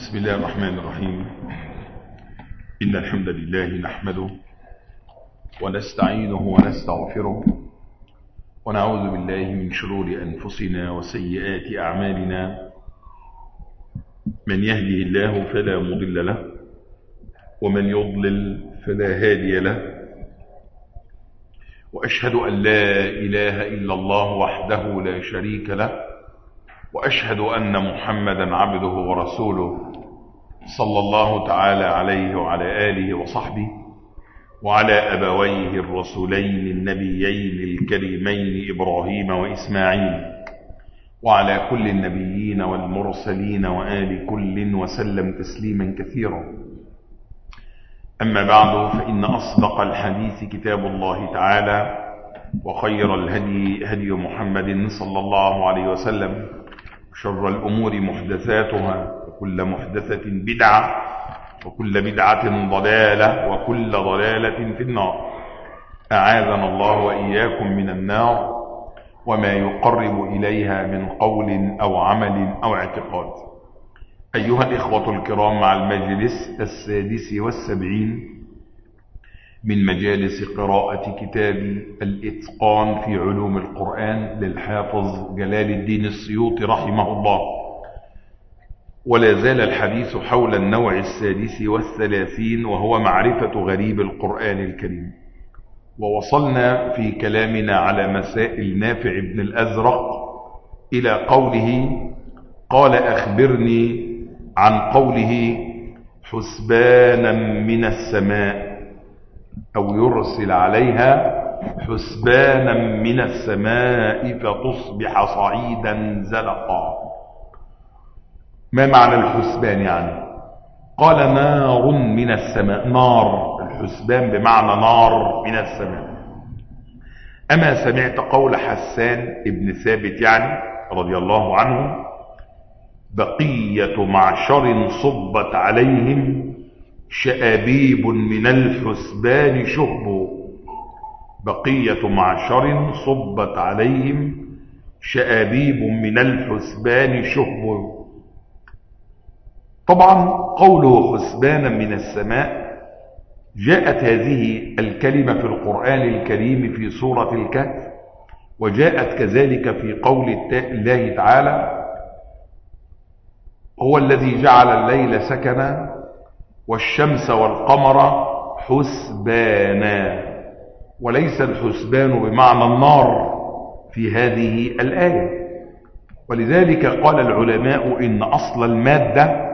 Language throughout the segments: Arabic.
بسم الله الرحمن الرحيم. إن الحمد لله نحمده ونستعينه ونستغفره ونعوذ بالله من شرور أنفسنا وسيئات أعمالنا. من يهده الله فلا مضل له ومن يضلل فلا هادي له، وأشهد أن لا إله إلا الله وحده لا شريك له، وأشهد أن محمدا عبده ورسوله صلى الله تعالى عليه وعلى آله وصحبه وعلى أبويه الرسولين النبيين الكريمين إبراهيم وإسماعيل وعلى كل النبيين والمرسلين وآل كل وسلم تسليما كثيرا. أما بعد، فإن أصدق الحديث كتاب الله تعالى، وخير الهدي هدي محمد صلى الله عليه وسلم، شر الأمور محدثاتها، وكل محدثة بدعة، وكل بدعة ضلالة، وكل ضلالة في النار. أعاذنا الله وإياكم من النار وما يقرب إليها من قول أو عمل أو اعتقاد. أيها الإخوة الكرام، مع المجلس 76 من مجالس قراءة كتاب الإتقان في علوم القرآن للحافظ جلال الدين السيوطي رحمه الله، ولا زال الحديث حول النوع 36 وهو معرفة غريب القرآن الكريم. ووصلنا في كلامنا على مسائل نافع بن الأزرق إلى قوله: قال أخبرني عن قوله حسبانا من السماء، أو يرسل عليها حسبانا من السماء فتصبح صعيدا زلقا. ما معنى الحسبان يعني؟ قال نار من السماء. نار، الحسبان بمعنى نار من السماء. أما سمعت قول حسان ابن ثابت يعني رضي الله عنه: بقية معشر صبت عليهم شآبيب من الحسبان شهب. بقية معشر صبت عليهم شآبيب من الحسبان شهب. طبعا قوله حسبانا من السماء، جاءت هذه الكلمة في القرآن الكريم في سورة الكهف، وجاءت كذلك في قول الله تعالى: هو الذي جعل الليل سكنا والشمس والقمر حسبانا. وليس الحسبان بمعنى النار في هذه الآية. ولذلك قال العلماء إن أصل المادة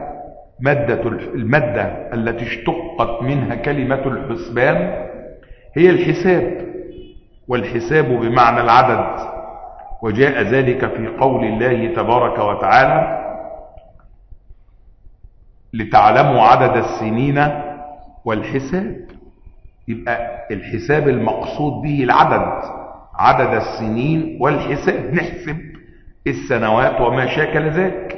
التي اشتقت منها كلمة الحسبان هي الحساب، والحساب بمعنى العدد. وجاء ذلك في قول الله تبارك وتعالى: لتعلموا عدد السنين والحساب. يبقى الحساب المقصود به العدد، عدد السنين والحساب، نحسب السنوات وما شاكل ذلك.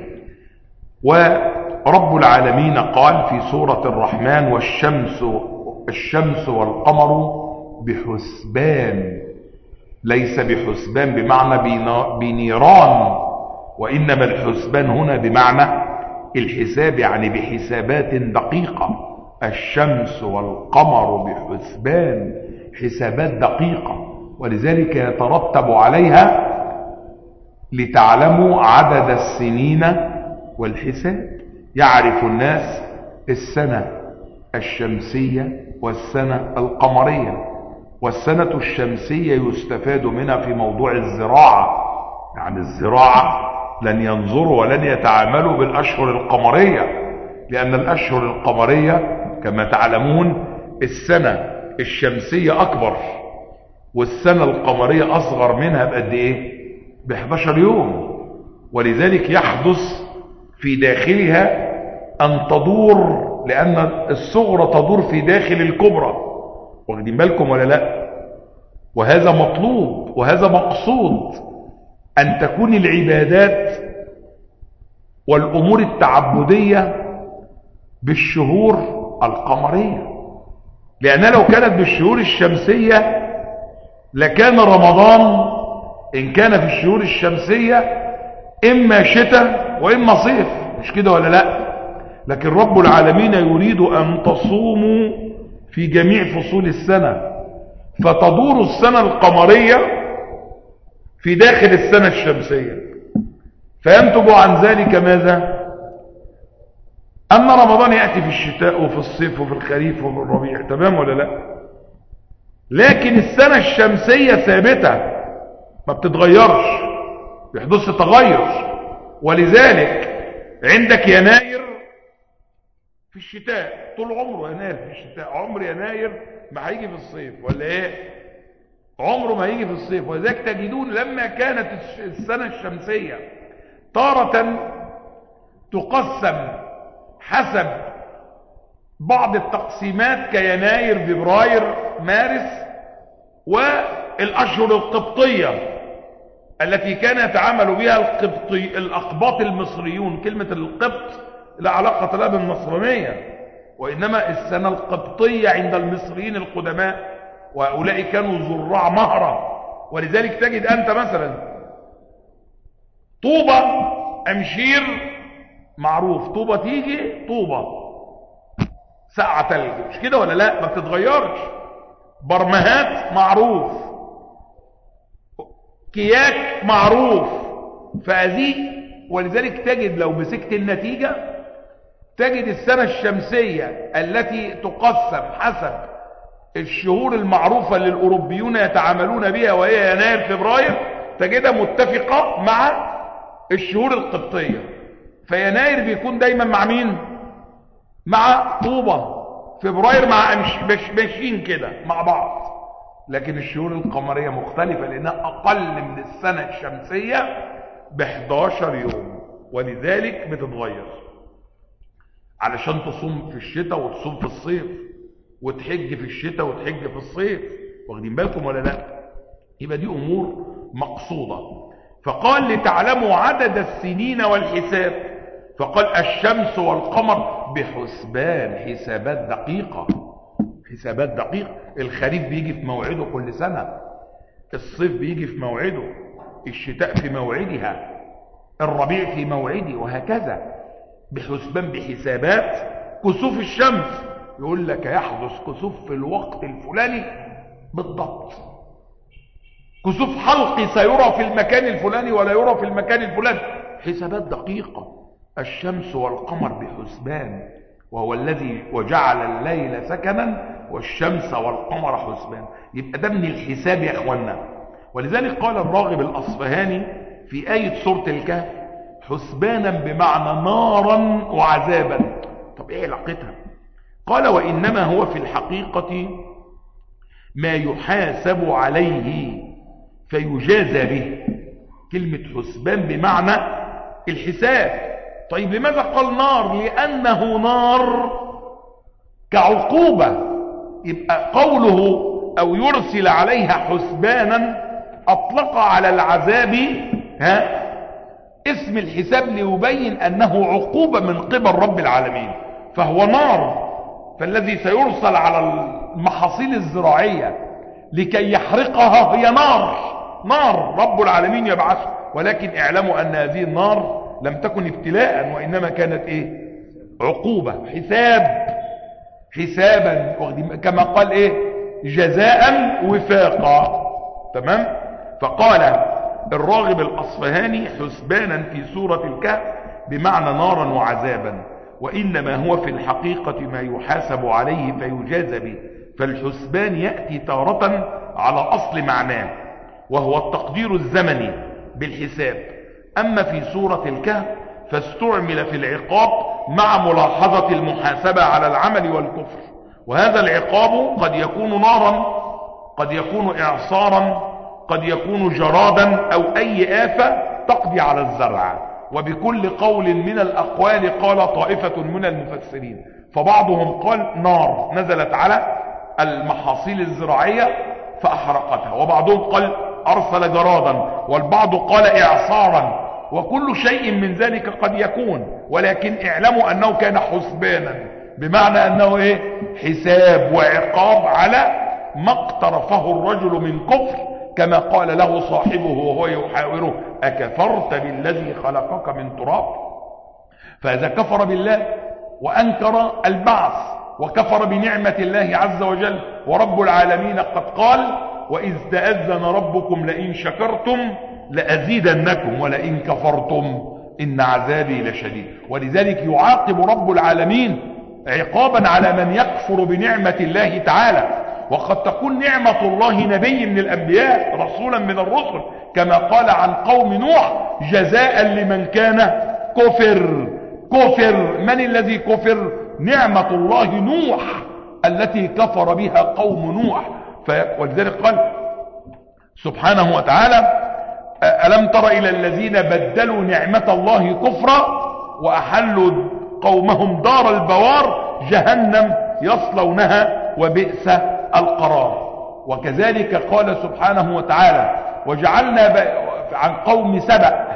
ورب العالمين قال في سورة الرحمن: والشمس والقمر بحسبان. ليس بحسبان بمعنى بنيران، وإنما الحسبان هنا بمعنى الحساب، يعني بحسابات دقيقة. الشمس والقمر بحسبان، حسابات دقيقة. ولذلك يترتب عليها لتعلموا عدد السنين والحساب. يعرف الناس السنة الشمسية والسنة القمرية. والسنة الشمسية يستفاد منها في موضوع الزراعة، يعني الزراعة لن ينظروا ولن يتعاملوا بالأشهر القمرية، لأن الأشهر القمرية كما تعلمون السنة الشمسية أكبر، والسنة القمرية أصغر منها بقد إيه؟ ب11 يوم. ولذلك يحدث في داخلها أن تدور، لأن الصغرى تدور في داخل الكبرى. واخدين بالكم ولا لا؟ وهذا مطلوب وهذا مقصود، أن تكون العبادات والأمور التعبدية بالشهور القمرية. لأن لو كانت بالشهور الشمسية لكان رمضان إن كان في الشهور الشمسية إما شتاء وإما صيف، مش كده ولا لا؟ لكن رب العالمين يريد أن تصوموا في جميع فصول السنة، فتدور السنة القمرية في داخل السنة الشمسية، فينتج عن ذلك ماذا؟ أن رمضان يأتي في الشتاء وفي الصيف وفي الخريف وفي الربيع، تمام ولا لا؟ لكن السنة الشمسية ثابتة ما بتتغيرش، يحدث تغير. ولذلك عندك يناير في الشتاء، طول عمره يناير في الشتاء، عمر يناير ما هيجي في الصيف ولا ايه؟ عمره ما هيجي في الصيف. ولذلك تجدون لما كانت السنة الشمسية تارة تقسم حسب بعض التقسيمات كيناير فبراير مارس، والأشهر القبطية التي كان يتعامل بها الأقباط المصريون. كلمة القبط لا علاقة لها بالنصرانية، وإنما السنة القبطية عند المصريين القدماء، وهؤلاء كانوا زراع مهرة. ولذلك تجد أنت مثلا طوبة أمشير معروف، طوبة تيجي طوبة ساعة تلج، مش كده ولا لا؟ ما بتتغيرش. برمهات معروف، كياك معروف، فهذه. ولذلك تجد لو مسكت النتيجة تجد السنة الشمسية التي تقسم حسب الشهور المعروفة للأوروبيون يتعاملون بها وهي يناير فبراير، تجدها متفقة مع الشهور القبطية. فيناير بيكون دايما مع مين؟ مع طوبة. فبراير مع ماشيين كده مع بعض. لكن الشهور القمرية مختلفة لأنها أقل من السنة الشمسية ب11 يوم، ولذلك بتتغير. علشان تصوم في الشتاء وتصوم في الصيف، وتحج في الشتاء وتحج في الصيف، واخدين بالكم ولا لا؟ يبقى دي أمور مقصودة. فقال لتعلموا عدد السنين والحساب، فقال الشمس والقمر بحسبان، حسابات دقيقة، حسابات دقيقة. الخريف بيجي في موعده كل سنة، الصيف بيجي في موعده، الشتاء في موعدها، الربيع في موعده، وهكذا بحسبان بحسابات. كسوف الشمس يقول لك يحدث كسوف في الوقت الفلاني بالضبط، كسوف حلقي سيرى في المكان الفلاني ولا يرى في المكان الفلاني، حسابات دقيقة. الشمس والقمر بحسبان، وهو الذي وجعل الليل سكنا والشمس والقمر حسبان. يبقى ده من الحساب يا اخوانا. ولذلك قال الراغب الأصفهاني في آية سورة الكهف حسبانا بمعنى نارا وعذابا. طب ايه علاقتها؟ قال وإنما هو في الحقيقة ما يحاسب عليه فيجازى به. كلمة حسبان بمعنى الحساب. طيب لماذا قال نار؟ لأنه نار كعقوبة. يبقى قوله أو يرسل عليها حسبانا أطلق على العذاب اسم الحساب ليبين أنه عقوبة من قبل رب العالمين، فهو نار. فالذي سيرسل على المحاصيل الزراعية لكي يحرقها هي نار، نار رب العالمين يبعثه. ولكن اعلموا أن هذه النار لم تكن ابتلاء، وإنما كانت ايه؟ عقوبة، حساب، حسابا، كما قال ايه؟ جزاء وفاقا. تمام؟ فقال الراغب الأصفهاني حسبانا في سورة الكهف بمعنى نارا وعذابا، وإنما هو في الحقيقة ما يحاسب عليه فيجازى به. فالحسبان يأتي تارة على أصل معناه وهو التقدير الزمني بالحساب، أما في سورة الكهف فاستعمل في العقاب مع ملاحظة المحاسبة على العمل والكفر. وهذا العقاب قد يكون نارا، قد يكون إعصارا، قد يكون جرادا، أو أي آفة تقضي على الزرع. وبكل قول من الأقوال قال طائفة من المفسرين، فبعضهم قال نار نزلت على المحاصيل الزراعية فأحرقتها، وبعضهم قال أرسل جرادا، والبعض قال إعصارا. وكل شيء من ذلك قد يكون، ولكن اعلموا أنه كان حسبانا بمعنى أنه إيه؟ حساب وعقاب على ما اقترفه الرجل من كفر، كما قال له صاحبه وهو يحاوره أكفرت بالذي خلقك من تراب؟ فإذا كفر بالله وأنكر البعث وكفر بنعمة الله عز وجل. ورب العالمين قد قال: وإذ تأذن ربكم لئن شكرتم لأزيدنكم ولئن كفرتم إن عذابي لشديد. ولذلك يعاقب رب العالمين عقابا على من يكفر بنعمة الله تعالى. وقد تكون نعمة الله نبي من الأنبياء، رسولا من الرسل، كما قال عن قوم نوح: جزاء لمن كان كفر. من الذي كفر؟ نعمة الله نوح التي كفر بها قوم نوح. ولذلك قال سبحانه وتعالى: ألم تر إلى الذين بدلوا نعمة الله كفرا وأحلوا قومهم دار البوار جهنم يصلونها وبئس القرار. وكذلك قال سبحانه وتعالى: وجعلنا عن قوم سبأ،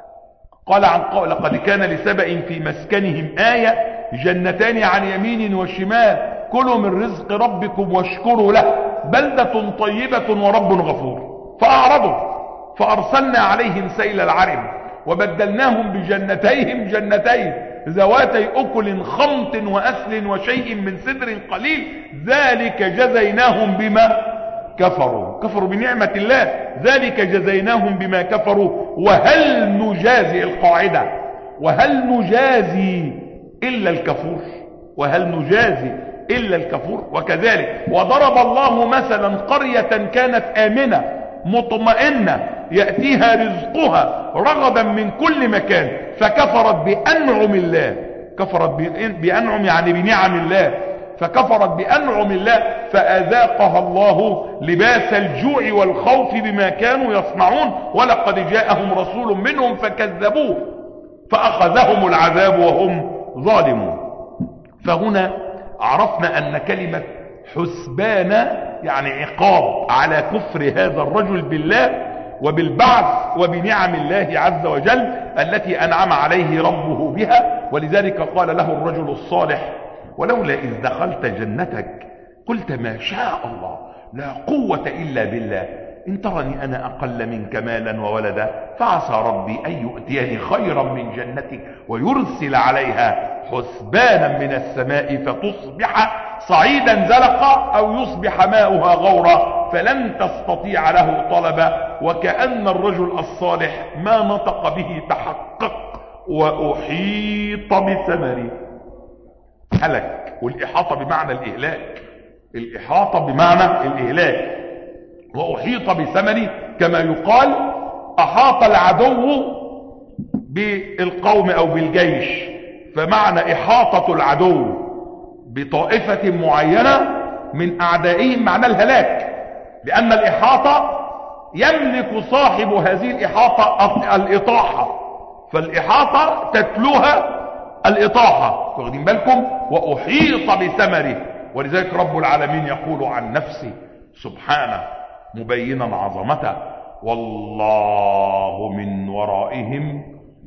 قال لقد كان لسبأ في مسكنهم آية جنتان عن يمين وشمال كلوا من رزق ربكم واشكروا له بلدة طيبة ورب غفور. فأعرضوا فأرسلنا عليهم سيل العرم وبدلناهم بجنتيهم جنتين ذواتي أكل خمط وأسل وشيء من سدر قليل ذلك جزيناهم بما كفروا بنعمة الله. ذلك جزيناهم بما كفروا وهل نجازي، القاعدة وهل نجازي إلا الكفور، وهل نجازي إلا الكفور. وكذلك وضرب الله مثلا قرية كانت آمنة مطمئنة يأتيها رزقها رغدا من كل مكان فكفرت بأنعم الله، كفرت بأنعم يعني بنعم الله، فكفرت بأنعم الله فأذاقها الله لباس الجوع والخوف بما كانوا يصنعون ولقد جاءهم رسول منهم فكذبوه فأخذهم العذاب وهم ظالمون. فهنا عرفنا أن كلمة حسبان يعني عقاب على كفر هذا الرجل بالله وبالبعث وبنعم الله عز وجل التي أنعم عليه ربه بها. ولذلك قال له الرجل الصالح: ولولا إذ دخلت جنتك قلت ما شاء الله لا قوة إلا بالله إن ترني أنا أقل منك مالا وولدا فعسى ربي أن يؤتيني خيرا من جنتك ويرسل عليها حسبانا من السماء فتصبح صعيدا زلقا أو يصبح ماؤها غورا فلن تستطيع له طلبا. وكأن الرجل الصالح ما نطق به تحقق وأحيط بثمره، هلك. والإحاطة بمعنى الإهلاك، الإحاطة بمعنى الإهلاك. وأحيط بثمره كما يقال أحاط العدو بالقوم أو بالجيش، فمعنى إحاطة العدو بطائفة معينة من أعدائهم معنى الهلاك، لأن الإحاطة يملك صاحب هذه الإحاطة الإطاحة، فالإحاطة تتلوها الإطاحة، واخدين بالكم؟ وأحيط بثمره. ولذلك رب العالمين يقول عن نفسه سبحانه مبينا عظمته: والله من ورائهم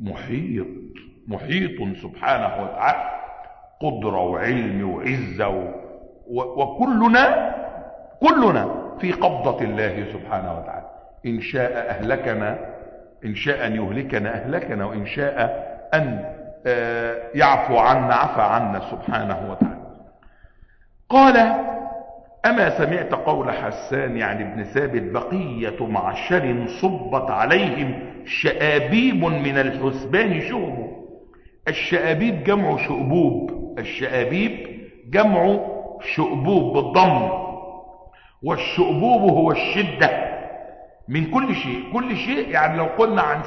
محيط سبحانه وتعالى، قدرة وعلم وعزة وكلنا في قبضة الله سبحانه وتعالى. إن شاء أهلكنا، إن شاء أن يهلكنا أهلكنا، وإن شاء أن يعفو عنا عفى عنا سبحانه وتعالى. قال: أما سمعت قول حسان يعني ابن ثابت: بقية معشر صبت عليهم شآبيب من الحسبان شهب. الشآبيب جمع شؤبوب، الشآبيب جمع شؤبوب بالضم، والشؤبوب هو الشدة من كل شيء. كل شيء يعني لو قلنا عن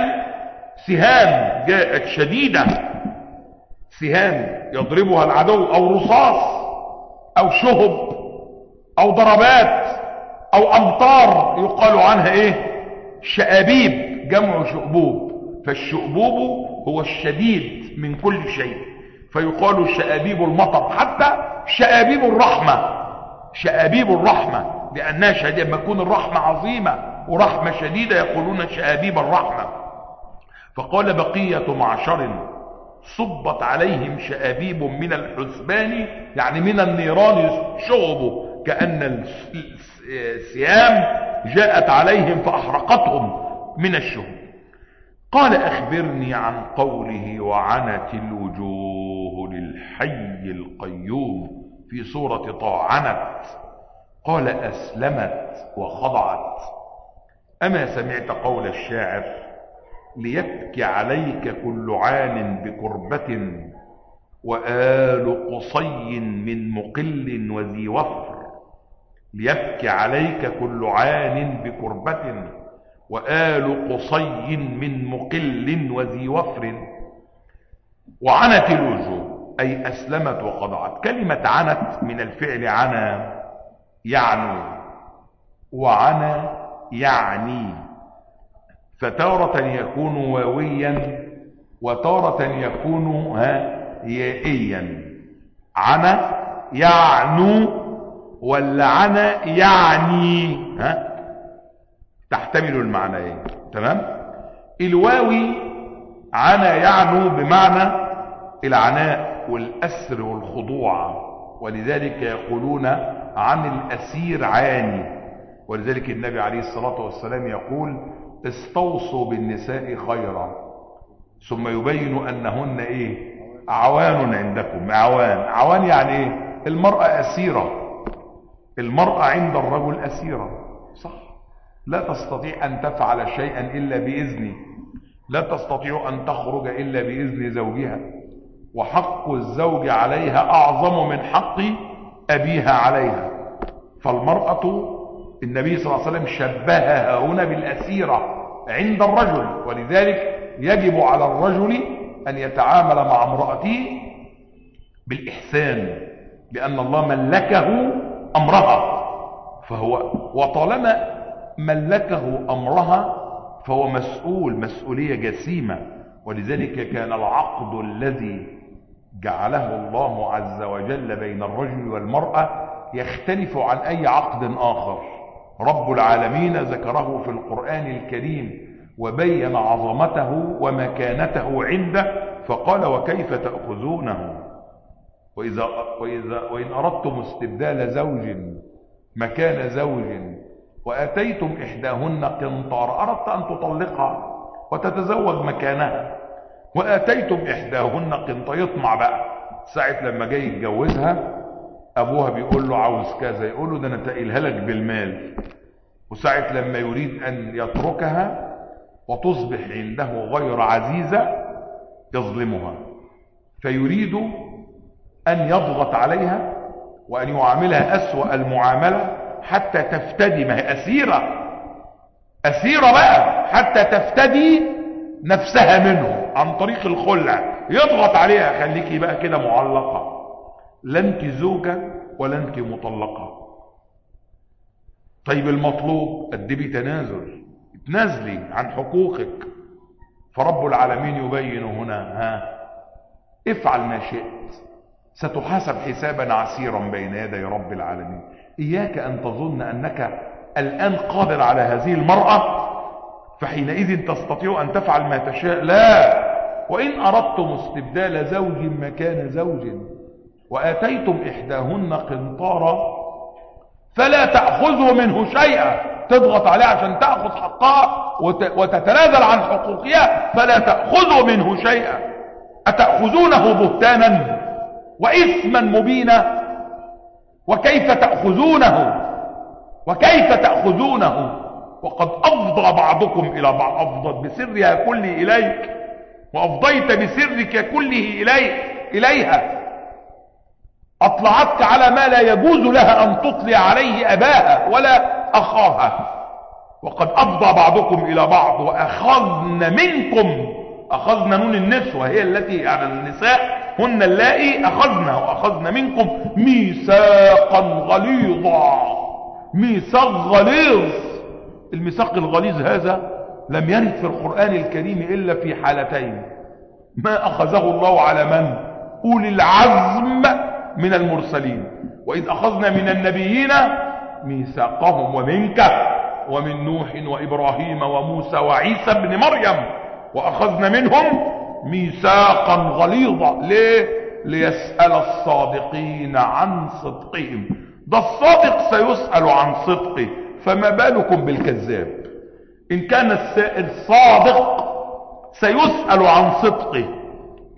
سهام جاءت شديدة، سهام يضربها العدو، أو رصاص أو شهب أو ضربات أو أمطار يقال عنها إيه؟ شآبيب، جمع شؤبوب. فالشؤبوب هو الشديد من كل شيء، فيقال شآبيب المطر، حتى شآبيب الرحمة، شآبيب الرحمة لأنها شديدة. لما تكون الرحمة عظيمة ورحمة شديدة يقولون شآبيب الرحمة. فقال: بقية معشر صبت عليهم شآبيب من الحسبان يعني من النيران شغب، كأن السهام جاءت عليهم فأحرقتهم من الشهب. قال: أخبرني عن قوله وعنت الوجوه للحق الحي القيوم في سورة طه عنت، قال أسلمت وخضعت. أما سمعت قول الشاعر ليبكي عليك كل عان بكربة وآل قصي من مقل وذي وفر. ليبكي عليك كل عان بكربة وآل قصي من مقل وذي وفر. وعنت الوجوه أي أسلمت وخضعت. كلمة عنت من الفعل عنا يعنو، وعنى يعني، فتارة يكون واويا وتارة يكون يائيا. عنى يعنو ولا عنى يعني، تحتمل المعنيين. تمام. الواوي عنى يعنو بمعنى العناء والأسر والخضوع، ولذلك يقولون عن الأسير عاني. ولذلك النبي عليه الصلاة والسلام يقول استوصوا بالنساء خيرا، ثم يبين أنهن أعوان عندكم. عوان يعني المرأة أسيرة، المرأة عند الرجل أسيرة، صح؟ لا تستطيع أن تفعل شيئا إلا بإذنه، لا تستطيع أن تخرج إلا بإذن زوجها، وحق الزوج عليها أعظم من حق أبيها عليها. فالمرأة النبي صلى الله عليه وسلم شبهها هنا بالأسيرة عند الرجل، ولذلك يجب على الرجل أن يتعامل مع امرأته بالإحسان، لأن الله ملكه أمرها، وطالما ملكه أمرها فهو مسؤول مسؤولية جسيمة. ولذلك كان العقد الذي جعله الله عز وجل بين الرجل والمرأة يختلف عن أي عقد آخر. رب العالمين ذكره في القرآن الكريم وبين عظمته ومكانته عنده، فقال وكيف تأخذونه وإن أردتم استبدال زوج مكان زوج وآتيتم إحداهن قنطار، أردت أن تطلقها وتتزوج مكانها وآتيتم إحداهن قنطار، يطمع بقى ساعة لما جاي يتجوزها أبوها بيقول له عاوز كذا، يقول له ده أنا تقيلها لك بالمال. وساعة لما يريد أن يتركها وتصبح عنده غير عزيزة يظلمها، فيريد أن يضغط عليها وأن يعاملها أسوأ المعاملة حتى تفتدي، ما هي أسيرة بقى، حتى تفتدي نفسها منه عن طريق الخلع. يضغط عليها خليكي بقى كده معلقة، لا انت زوجة ولا انت مطلقة. طيب المطلوب قدمي تنازل، تنازلي عن حقوقك. فرب العالمين يبين هنا افعل ما شئت ستحاسب حسابا عسيرا بين يدي رب العالمين. إياك أن تظن أنك الآن قادر على هذه المرأة فحينئذ تستطيع أن تفعل ما تشاء، لا. وإن أردتم استبدال زوج مكان زوج وآتيتم إحداهن قنطارا فلا تأخذوا منه شيئا، تضغط عليه عشان تأخذ حقها وتتنازل عن حقوقها، فلا تأخذوا منه شيئا. أتأخذونه بهتانا وإثما مبينا؟ وكيف تأخذونه وقد أفضى بعضكم إلى بعض. أفضت بسرها كله إليك وأفضيت بسرك كله إليها. أطلعتك على ما لا يجوز لها أن تطلع عليه أباها ولا أخاها. وقد أفضى بعضكم إلى بعض وأخذن منكم، أخذن نون النسوة هي التي يعني النساء هن اللائي أخذن منكم ميثاقا غليظا. ميثاق غليظ. الميثاق الغليظ هذا لم يرد في القرآن الكريم إلا في حالتين. ما أخذه الله على من؟ أولي العزم من المرسلين. وإذ أخذنا من النبيين ميثاقهم ومنك ومن نوح وإبراهيم وموسى وعيسى بن مريم وأخذنا منهم ميثاقا غليظا. ليه؟ ليسأل الصادقين عن صدقهم. ده الصادق سيسأل عن صدقه، فما بالكم بالكذاب؟ إن كان الصادق سيسأل عن صدقه،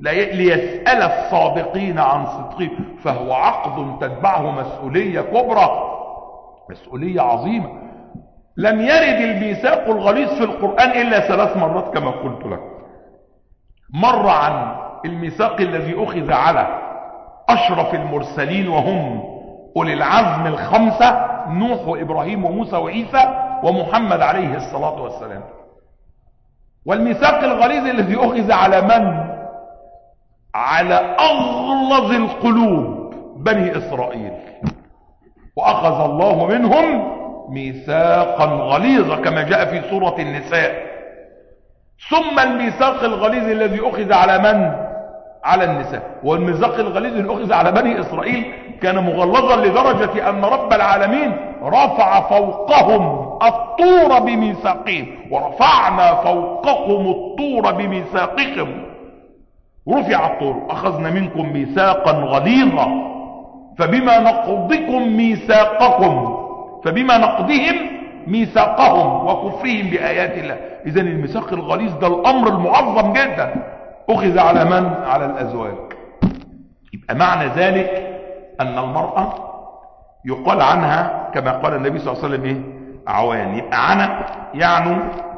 ليسأل الصادقين عن صدقهم، فهو عقد تتبعه مسؤولية كبرى، مسؤولية عظيمة. لم يرد الميثاق الغليظ في القرآن إلا 3 مرات كما قلت لك. مر عن الميثاق الذي أخذ على أشرف المرسلين وهم أولي العزم ال5، نوح وإبراهيم وموسى وعيسى ومحمد عليه الصلاة والسلام. والميثاق الغليظ الذي أخذ على من؟ على أغلظ القلوب بني إسرائيل، وأخذ الله منهم ميثاقا غليظا كما جاء في سورة النساء. ثم الميثاق الغليظ الذي أخذ على من؟ على النساء. والميثاق الغليظ الذي أخذ على بني إسرائيل كان مغلظا لدرجة أن رب العالمين رفع فوقهم الطور بميثاقهم، ورفعنا فوقكم الطور بميثاقكم. رفع الطور، أخذنا منكم ميثاقا غليظا، فبما نقضكم ميثاقكم، فبما نقضهم ميثاقهم وكفرهم بآيات الله. إذن الميثاق الغليظ ده الأمر المعظم جدا، أخذ على من؟ على الأزواج. يبقى معنى ذلك أن المرأة يقال عنها كما قال النبي صلى الله عليه وسلم إيه؟ عوان. يبقى عنا يعني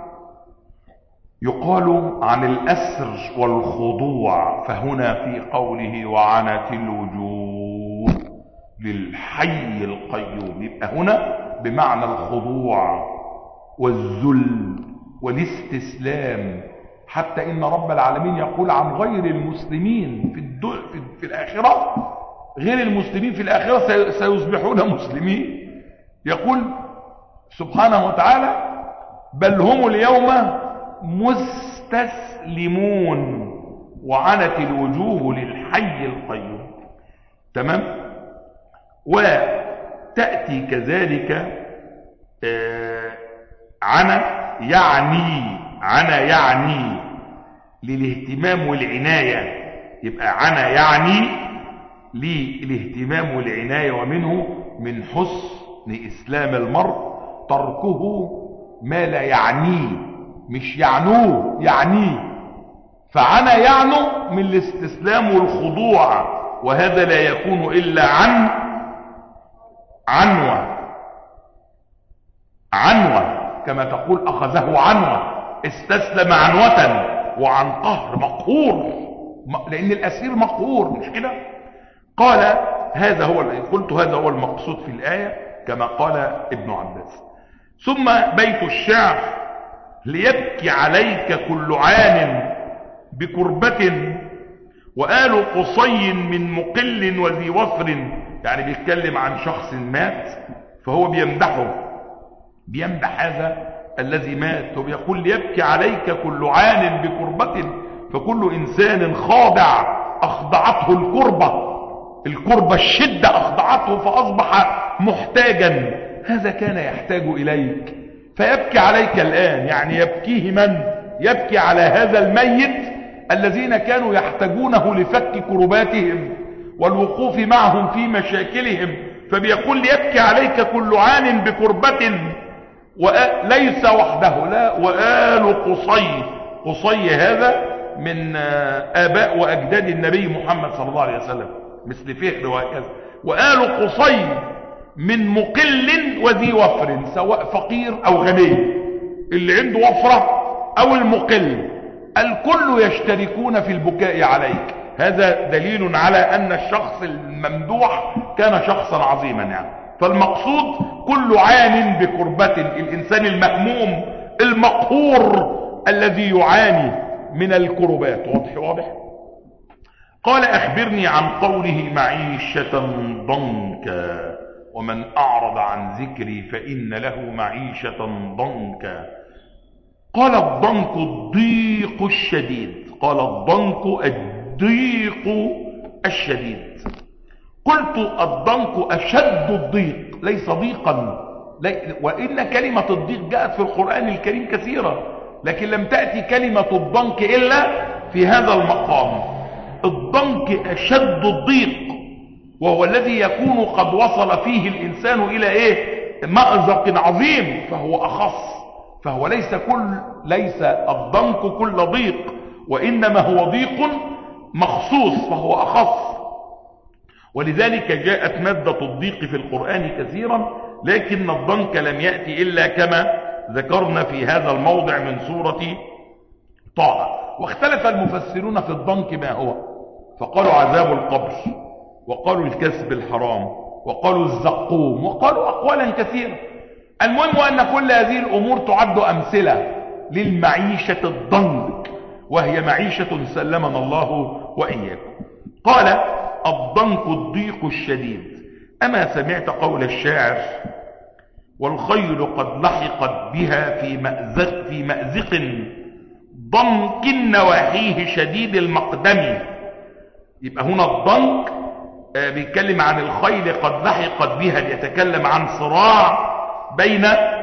يقال عن الأسر والخضوع، فهنا في قوله وعنت الوجوه للحي القيوم، يبقى هنا بمعنى الخضوع والذل والاستسلام. حتى إن رب العالمين يقول عن غير المسلمين في الآخرة، غير المسلمين في الآخرة سيصبحون مسلمين. يقول سبحانه وتعالى بل هم اليوم مستسلمون وعنت الوجوه للحي القيوم. تمام. وتأتي كذلك عنا يعني للاهتمام والعناية. يبقى عنا يعني للاهتمام والعناية، ومنه من حسن إسلام المرء تركه ما لا يعنيه، مش يعنوه، يعنيه. فعنا يعنو من الاستسلام والخضوع، وهذا لا يكون إلا عنوة كما تقول أخذه عنوة، استسلم عنوة وعن قهر، مقهور، لأن الأسير مقهور، مش كده؟ قال هذا هو، قلت هذا هو المقصود في الآية كما قال ابن عباس. ثم بيت الشعر ليبكي عليك كل عان بكربة وآل قصي من مقل وذي وفر. يعني بيتكلم عن شخص مات فهو بيمدح هذا الذي مات، وبيقول ليبكي عليك كل عان بكربة، فكل إنسان خاضع أخضعته الكربة الشدة أخضعته فأصبح محتاجا. هذا كان يحتاج إليك فيبكي عليك الآن. يعني يبكيه من؟ يبكي على هذا الميت الذين كانوا يحتاجونه لفك كرباتهم والوقوف معهم في مشاكلهم. فبيقول ليبكي عليك كل عان بكربة، وليس وحده، لا، وآل قصي هذا من آباء وأجداد النبي محمد صلى الله عليه وسلم، مثل فهر وهكذا. وآل قصي من مقل وذي وفر، سواء فقير أو غني، اللي عنده وفرة أو المقل، الكل يشتركون في البكاء عليك. هذا دليل على أن الشخص الممدوح كان شخصا عظيما يعني. فالمقصود كل عان بكربة، الإنسان المهموم المقهور الذي يعاني من الكربات. واضح. قال أخبرني عن قوله معيشة ضنكا ومن أعرض عن ذكري فإن له معيشة ضنكا. قال الضنك الضيق الشديد، قال الضنك الضيق الشديد. قلت الضنك أشد الضيق، ليس ضيقا، وإن كلمة الضيق جاءت في القرآن الكريم كثيرا، لكن لم تأتي كلمة الضنك إلا في هذا المقام. الضنك أشد الضيق، وهو الذي يكون قد وصل فيه الإنسان إلى مأزق عظيم، فهو أخص. فهو ليس الضنك كل ضيق، وإنما هو ضيق مخصوص فهو أخص، ولذلك جاءت مادة الضيق في القرآن كثيرا، لكن الضنك لم يأتي إلا كما ذكرنا في هذا الموضع من سورة طه. واختلف المفسرون في الضنك ما هو، فقالوا عذاب القبر، وقالوا الكسب الحرام، وقالوا الزقوم، وقالوا أقوالا كثيرة. المهم أن كل هذه الأمور تعد أمثلة للمعيشة الضنك، وهي معيشة سلمنا الله وإياكم. قال الضنك الضيق الشديد. أما سمعت قول الشاعر والخيل قد لحقت بها في مأزق ضنك نواحيه شديد المقدم. يبقى هنا الضنك بيتكلم عن الخيل قد لحقت بها، بيتكلم عن صراع بين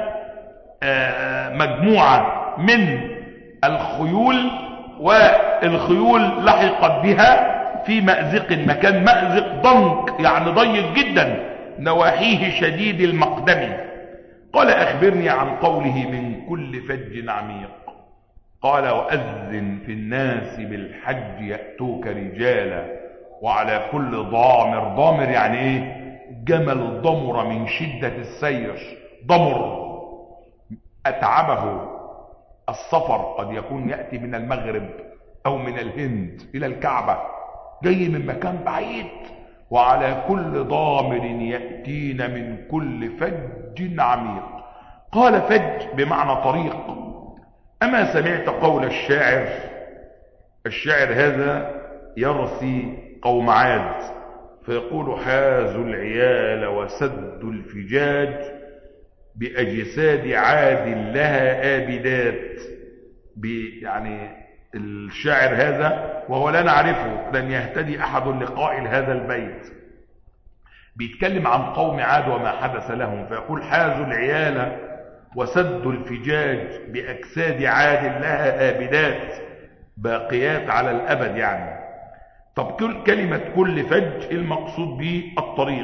مجموعة من الخيول، والخيول لحقت بها في مأزق، مكان مأزق ضنك يعني ضيق جدا، نواحيه شديد المقدم. قال أخبرني عن قوله من كل فج عميق. قال وأذن في الناس بالحج يأتوك رجالا وعلى كل ضامر. ضامر يعني ايه؟ جمل ضمر من شدة السير، ضمر أتعبه السفر، قد يكون يأتي من المغرب أو من الهند إلى الكعبة، جاي من مكان بعيد. وعلى كل ضامر يأتين من كل فج عميق. قال فج بمعنى طريق. أما سمعت قول الشاعر؟ الشاعر هذا يرثي قوم عاد، فيقول حازوا العيال وسدوا الفجاج بأجساد عاد لها آبدات. يعني الشاعر هذا وهو لا نعرفه، لن يهتدي أحد لقائل هذا البيت، بيتكلم عن قوم عاد وما حدث لهم، فيقول حازوا العيال وسدوا الفجاج بأجساد عاد لها آبدات، باقيات على الأبد يعني. طب كلمة كل فج المقصود به الطريق.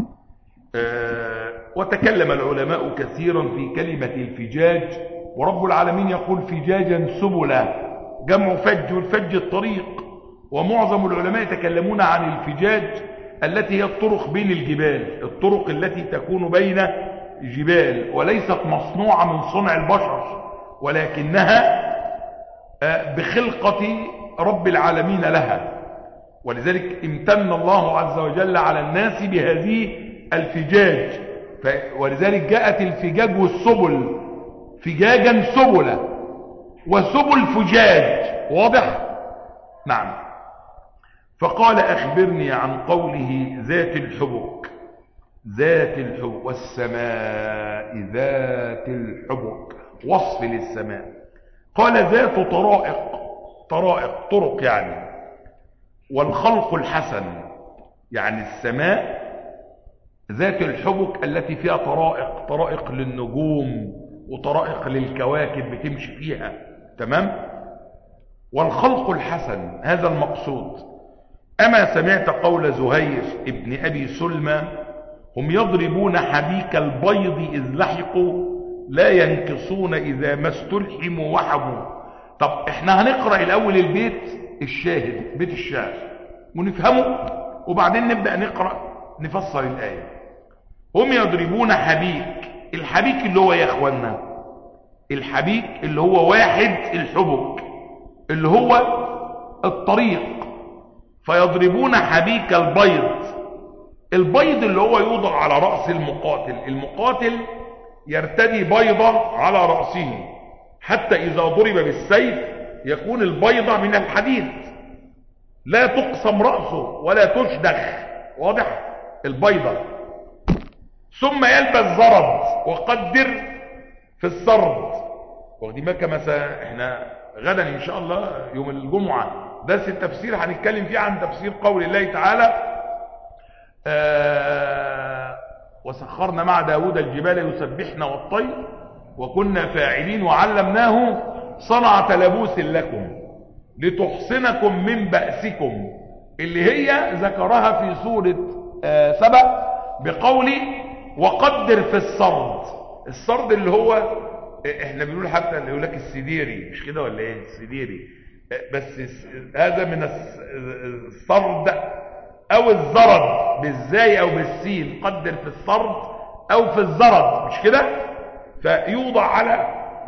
وتكلم العلماء كثيرا في كلمة الفجاج، ورب العالمين يقول فجاجا سبلا، جمع فج، والفج الطريق. ومعظم العلماء يتكلمون عن الفجاج التي هي الطرق بين الجبال، الطرق التي تكون بين جبال، وليست مصنوعة من صنع البشر، ولكنها بخلقة رب العالمين لها. ولذلك امتن الله عز وجل على الناس بهذه الفجاج، ولذلك جاءت الفجاج والسبل، فجاجا سبلا وسبل فجاج. واضح؟ نعم. فقال أخبرني عن قوله ذات الحبك. ذات الحبك والسماء ذات الحبك، وصف للسماء. قال ذات طرائق، طرائق طرق يعني، والخلق الحسن يعني السماء ذات الحبك التي فيها طرائق، طرائق للنجوم وطرائق للكواكب بتمشي فيها، تمام. والخلق الحسن هذا المقصود. أما سمعت قول زهير ابن أبي سلمى هم يضربون حبيك البيض إذ لحقوا لا ينكصون إذا ما استلحموا وحبوا. طب احنا هنقرأ الأول البيت الشاهد، بيت الشعر، ونفهمه وبعدين نبدأ نقرأ نفسر الآية. هم يضربون حبيك، الحبيك اللي هو يا اخوانا، الحبيك اللي هو واحد الحبك اللي هو الطريق. فيضربون حبيك البيض، البيض اللي هو يوضع على رأس المقاتل، المقاتل يرتدي بيضة على رأسه حتى إذا ضرب بالسيف يكون البيضة من الحديد، لا تقسم رأسه ولا تشدخ. واضح؟ البيضة. ثم يلبس زرد وقدر في السرد. واخدين بالك مثلا احنا غدا ان شاء الله يوم الجمعة درس التفسير هنتكلم فيه عن تفسير قول الله تعالى وسخرنا مع داود الجبال يسبحن والطير وكنا فاعلين وعلمناه صنعة لبوس لكم لتحصنكم من بأسكم، اللي هي ذكرها في سورة سبأ بقول وقدر في السرد. السرد اللي هو احنا بنقول حتى اللي يقول لك السديري، مش كده ولا ايه؟ السديري بس هذا من الصرد او الزرد، بالزاي او بالسين، قدر في الصرد او في الزرد، مش كده؟ فيوضع على،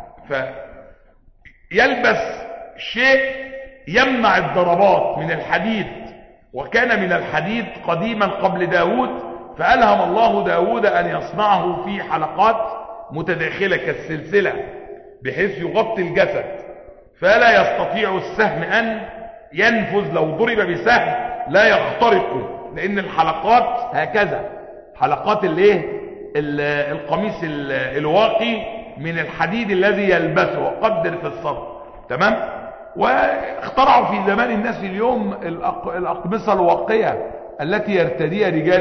فيلبس شيء يمنع الضربات من الحديد، وكان من الحديد قديما قبل داود، فألهم الله داود أن يصنعه في حلقات متداخلة كالسلسلة بحيث يغطي الجسد، فلا يستطيع السهم أن ينفذ، لو ضرب بسهم لا يخترق، لأن الحلقات هكذا، حلقات القميص الواقي من الحديد الذي يلبسه، وقدر في الصدر. تمام؟ واخترعوا في زمان الناس اليوم الأقمصة الواقية التي يرتديها رجال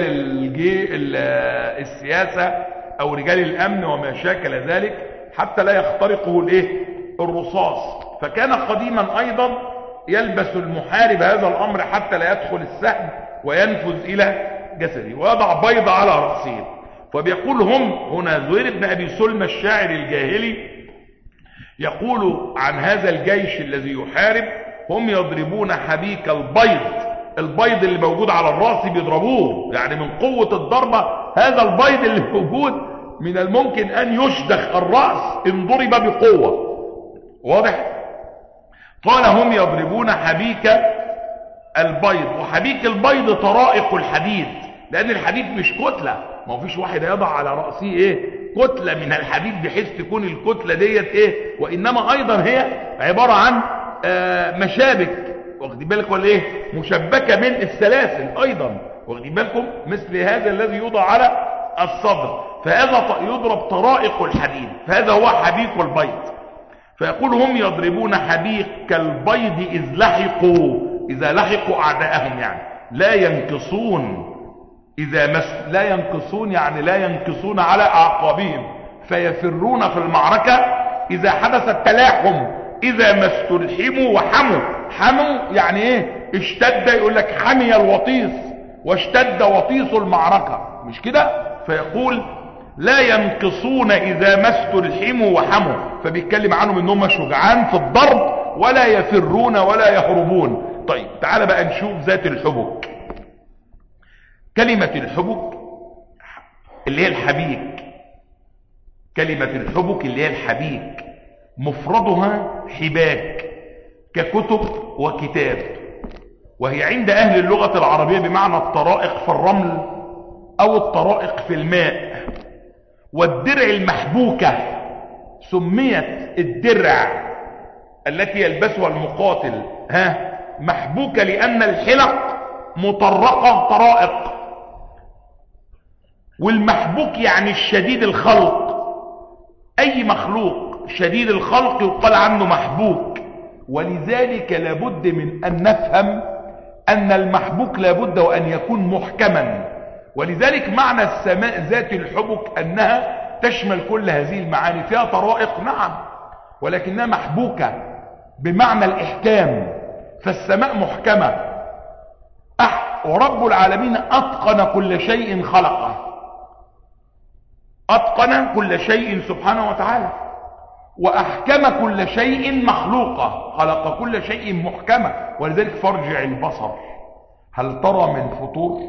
السياسة أو رجال الأمن وما شاكل ذلك، حتى لا يخترقه الرصاص. فكان قديما أيضا يلبس المحارب هذا الأمر حتى لا يدخل السهم وينفذ إلى جسده، ويضع بيضة على رأسه. فبيقول هم هنا زهير بن أبي سلمى الشاعر الجاهلي يقول عن هذا الجيش الذي يحارب: هم يضربون حبيك البيض اللي موجود على الرأس بيضربوه، يعني من قوة الضربة هذا البيض اللي موجود من الممكن أن يشدخ الرأس إن ضرب بقوة. واضح؟ قال: هم يضربون حبيك البيض. وحبيك البيض طرائق الحديد، لأن الحديد مش كتلة، ما فيش واحد يضع على رأسه كتلة من الحديد بحيث تكون الكتلة ديت وإنما أيضا هي عبارة عن مشابك، واخدين بالك ولا مشبكة من السلاسل أيضا، واخدين بالكم؟ مثل هذا الذي يوضع على الصدر، فهذا يضرب طرائق الحديد، فهذا هو حبيك البيض. فيقول: هم يضربون حبيك البيض إذا لحقوا أعداءهم، يعني لا ينقصون، لا ينقصون يعني لا ينقصون على أعقابهم، فيفرون في المعركة إذا حدث التلاحم، إذا ما استلحموا حموا يعني اشتد، يقول لك حمي الوطيس واشتد وطيس المعركة، مش كده؟ فيقول: لا ينقصون إذا ما استلحموا وحموا، فبيتكلم عنهم إنهم شجعان في الضرب، ولا يفرون ولا يهربون. طيب تعال بقى نشوف ذات الحبك. كلمة الحبك اللي هي الحبيك، كلمة الحبك اللي هي الحبيك مفردها حباك ككتب وكتاب، وهي عند أهل اللغة العربية بمعنى الطرائق في الرمل أو الطرائق في الماء. والدرع المحبوكة سميت الدرع التي يلبسها المقاتل محبوكة لأن الحلق مطرقة طرائق، والمحبوك يعني الشديد الخلق، أي مخلوق شديد الخلق يقال عنه محبوك. ولذلك لابد من أن نفهم أن المحبوك لابد وأن يكون محكما، ولذلك معنى السماء ذات الحبك أنها تشمل كل هذه المعاني، فيها طرائق نعم، ولكنها محبوكة بمعنى الإحكام، فالسماء محكمة. ورب العالمين أتقن كل شيء خلقه، أتقن كل شيء سبحانه وتعالى، وأحكم كل شيء مخلوقه، خلق كل شيء محكمة. ولذلك فارجع البصر هل ترى من فطور،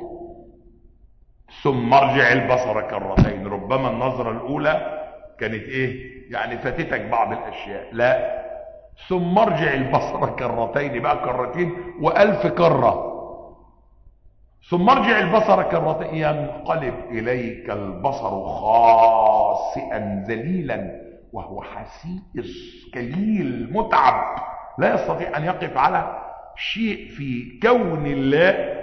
ثم ارجع البصر كرتين. ربما النظرة الأولى كانت يعني فاتتك بعض الأشياء، لا، ثم ارجع البصر كرتين، بقى كرتين و1000 كرة. ثم ارجع البصر كرتين ينقلب إليك البصر خاسئا ذليلا وهو حسير كليل متعب، لا يستطيع أن يقف على شيء في كون الله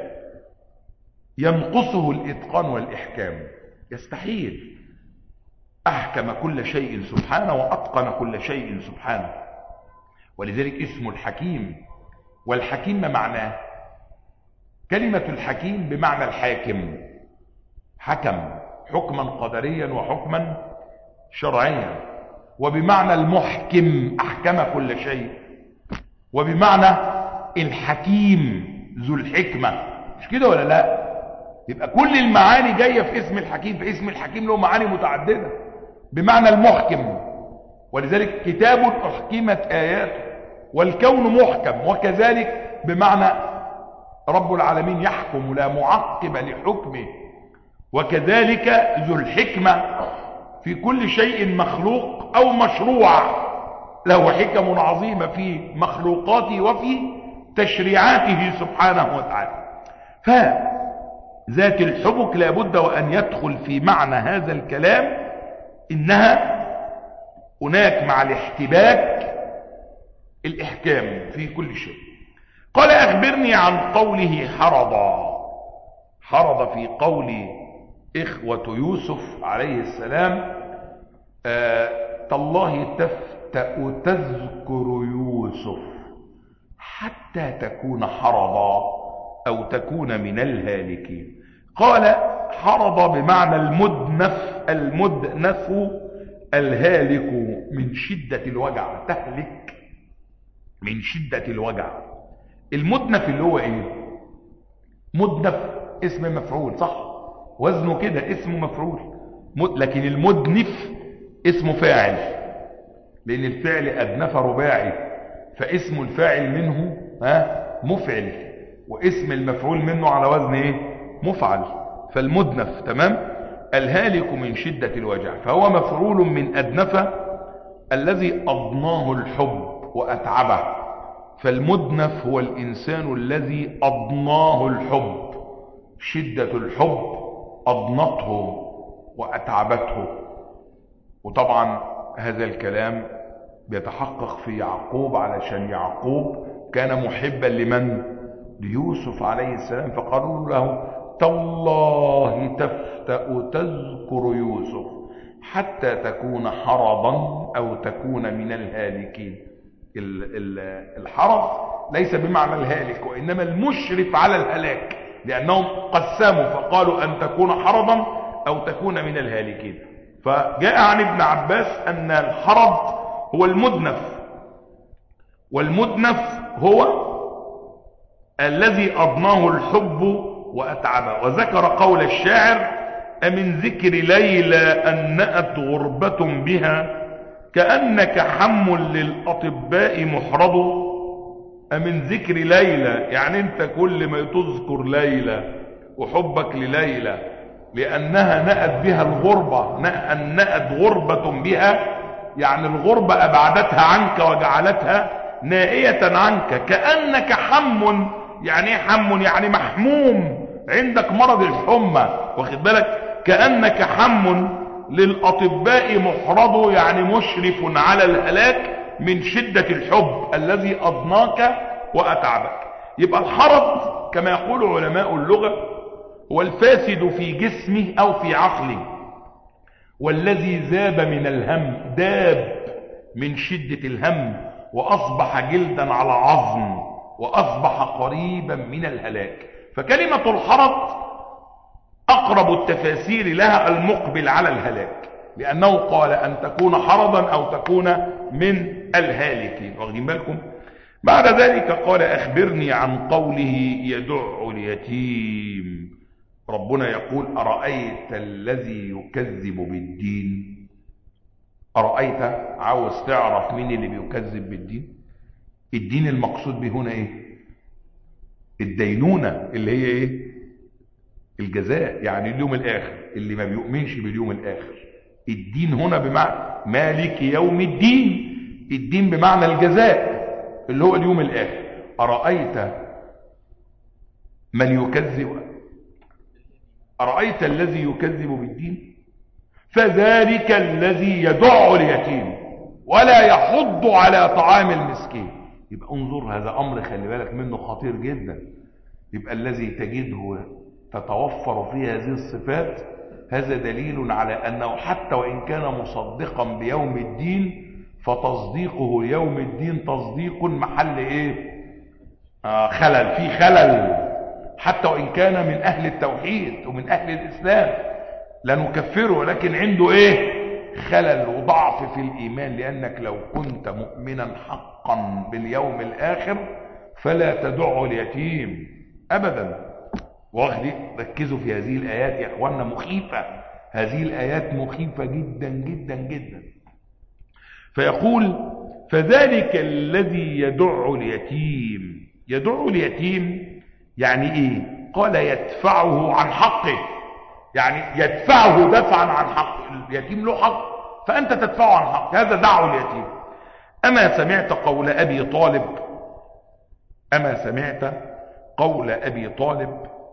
ينقصه الإتقان والإحكام، يستحيل. أحكم كل شيء سبحانه وأتقن كل شيء سبحانه، ولذلك اسمه الحكيم. والحكيم ما معناه؟ كلمة الحكيم بمعنى الحاكم، حكم حكما قدريا وحكما شرعيا، وبمعنى المحكم أحكم كل شيء، وبمعنى الحكيم ذو الحكمة، مش كده ولا لا؟ يبقى كل المعاني جاية في اسم الحكيم، في اسم الحكيم له معاني متعددة بمعنى المحكم. ولذلك كتاب أحكمت آياته والكون محكم، وكذلك بمعنى رب العالمين يحكم لا معقب لحكمه، وكذلك ذو الحكمة في كل شيء مخلوق أو مشروع، له حكم عظيمة في مخلوقاته وفي تشريعاته سبحانه وتعالى. فذات الحبك لابد وأن يدخل في معنى هذا الكلام إنها هناك مع الاحتباك الإحكام في كل شيء. قال أخبرني عن قوله حرض في قول إخوة يوسف عليه السلام تالله تفتأ تذكر يوسف حتى تكون حرضا أو تكون من الهالكين. قال حرض بمعنى المدنف الهالك من شدة الوجع، تهلك من شدة الوجع. المدنف اللي هو ايه؟ مدنف اسم مفعول، صح؟ وزنه كده اسم مفعول. لكن المدنف اسم فاعل، لان الفعل ادنف رباعي، فاسم الفاعل منه مفعل، واسم المفعول منه على وزن ايه؟ مفعل. فالمدنف تمام. الهالك من شدة الوجع، فهو مفعول من أدنف الذي أضناه الحب وأتعبه. فالمدنف هو الإنسان الذي أضناه الحب، شدة الحب أضنته وأتعبته. وطبعا هذا الكلام بيتحقق في يعقوب، علشان يعقوب كان محبا لمن؟ ليوسف عليه السلام، فقالوا له تالله تفتأ تذكر يوسف حتى تكون حرضا أو تكون من الهالكين. الحرض ليس بمعنى الهالك، وإنما المشرف على الهلاك، لأنهم قسموا فقالوا أن تكون حرضا أو تكون من الهالكين. فجاء عن ابن عباس أن الحرض هو المدنف، والمدنف هو الذي أضناه الحب وأتعبه. وذكر قول الشاعر أمن ذكر ليلى أن نأت غربة بها كأنك حم للأطباء محرض. أمن ذكر ليلى يعني أنت كل ما تذكر ليلى وحبك لليلى لأنها نأت بها الغربة، أن نأت غربة بها يعني الغربة أبعدتها عنك وجعلتها نائية عنك. كأنك حم، يعني حم يعني محموم، عندك مرض الحمى، واخد بالك؟ كأنك حم للأطباء محرض يعني مشرف على الهلاك من شدة الحب الذي أضناك وأتعبك. يبقى الحرض كما يقول علماء اللغة هو الفاسد في جسمه أو في عقله، والذي ذاب من الهم، داب من شدة الهم وأصبح جلدا على عظم وأصبح قريبا من الهلاك. فكلمة الحرض أقرب التفاسير لها المقبل على الهلاك، لأنه قال أن تكون حرضا أو تكون من الهالكين، واخدين بالكم؟ بعد ذلك قال أخبرني عن قوله يدع اليتيم. ربنا يقول أرأيت الذي يكذب بالدين. أرأيت، عاوز تعرف مين اللي بيكذب بالدين؟ الدين المقصود به هنا ايه؟ الدينونة، اللي هي ايه؟ الجزاء، يعني اليوم الآخر. اللي ما بيؤمنش باليوم الآخر. الدين هنا بمعنى مالك يوم الدين، الدين بمعنى الجزاء اللي هو اليوم الآخر. أرأيت من يكذب، أرأيت الذي يكذب بالدين فذلك الذي يدع اليتيم ولا يحض على طعام المسكين. يبقى انظر، هذا أمر خلي بالك منه خطير جدا. يبقى الذي تجده تتوفر فيه هذه الصفات هذا دليل على أنه حتى وإن كان مصدقا بيوم الدين فتصديقه يوم الدين تصديق محل ايه؟ خلل، في خلل. حتى وإن كان من أهل التوحيد ومن أهل الإسلام لا نكفره، لكن عنده ايه؟ خلل وضعف في الإيمان. لأنك لو كنت مؤمنا حقا باليوم الآخر فلا تدع اليتيم أبدا. واخدي ركزوا في هذه الآيات يا أخوانا، مخيفة، هذه الآيات مخيفة جدا جدا جدا. فيقول فذلك الذي يدع اليتيم. يدع اليتيم يعني ايه؟ قال يدفعه عن حقه، يعني يدفعه دفعا عن حقه. اليتيم له حق فأنت تدفعه عن حقه، هذا دعو اليتيم. أما سمعت قول أبي طالب، أما سمعت قول أبي طالب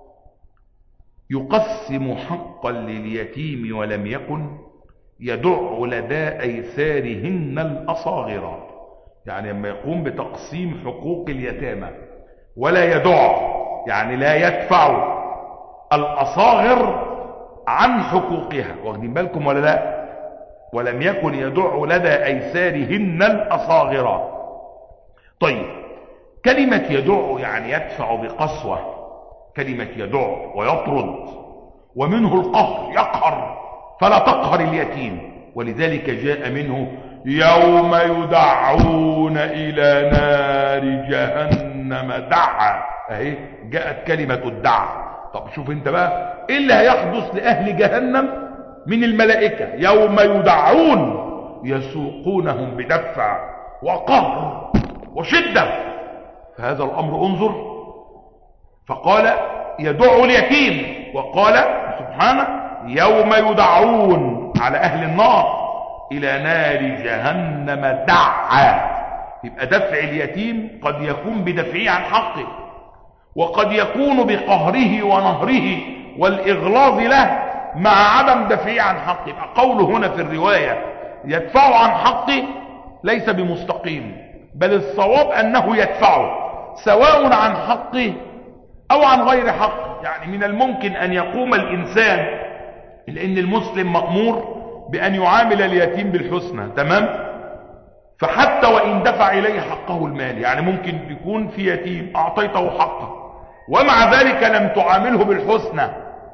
يقسم حقا لليتيم ولم يكن يدع لدى أيسارهن الأصاغر. يعني لما يقوم بتقسيم حقوق اليتامى ولا يدع، يعني لا يدفع الأصاغر عن حقوقها، واخدين بالكم ولا لا؟ ولم يكن يدع لدى أيسارهن الأصاغر. طيب، كلمة يدع يعني يدفع بقسوة، كلمة يدع ويطرد، ومنه القهر، يقهر، فلا تقهر اليتيم. ولذلك جاء منه يوم يدعون إلى نار جهنم دعا. اهي جاءت كلمة الدع. طب شوف انت بقى ايه اللي هيحدث لأهل جهنم من الملائكة يوم يدعون، يسوقونهم بدفع وقهر وشدة. فهذا الأمر انظر، فقال يدع اليتيم، وقال سبحانه يوم يدعون على أهل النار إلى نار جهنم دعا. يبقى دفع اليتيم قد يكون بدفعه عن حقه، وقد يكون بقهره ونهره والإغلاظ له مع عدم دفعه عن حقه. يبقى قوله هنا في الرواية يدفعه عن حقه ليس بمستقيم، بل الصواب أنه يدفعه سواء عن حقه أو عن غير حقه. يعني من الممكن أن يقوم الإنسان، لأن المسلم مأمور بأن يعامل اليتيم بالحسنى، تمام؟ فحتى وإن دفع إليه حقه المال، يعني ممكن يكون في يتيم أعطيته حقه ومع ذلك لم تعامله بالحسنى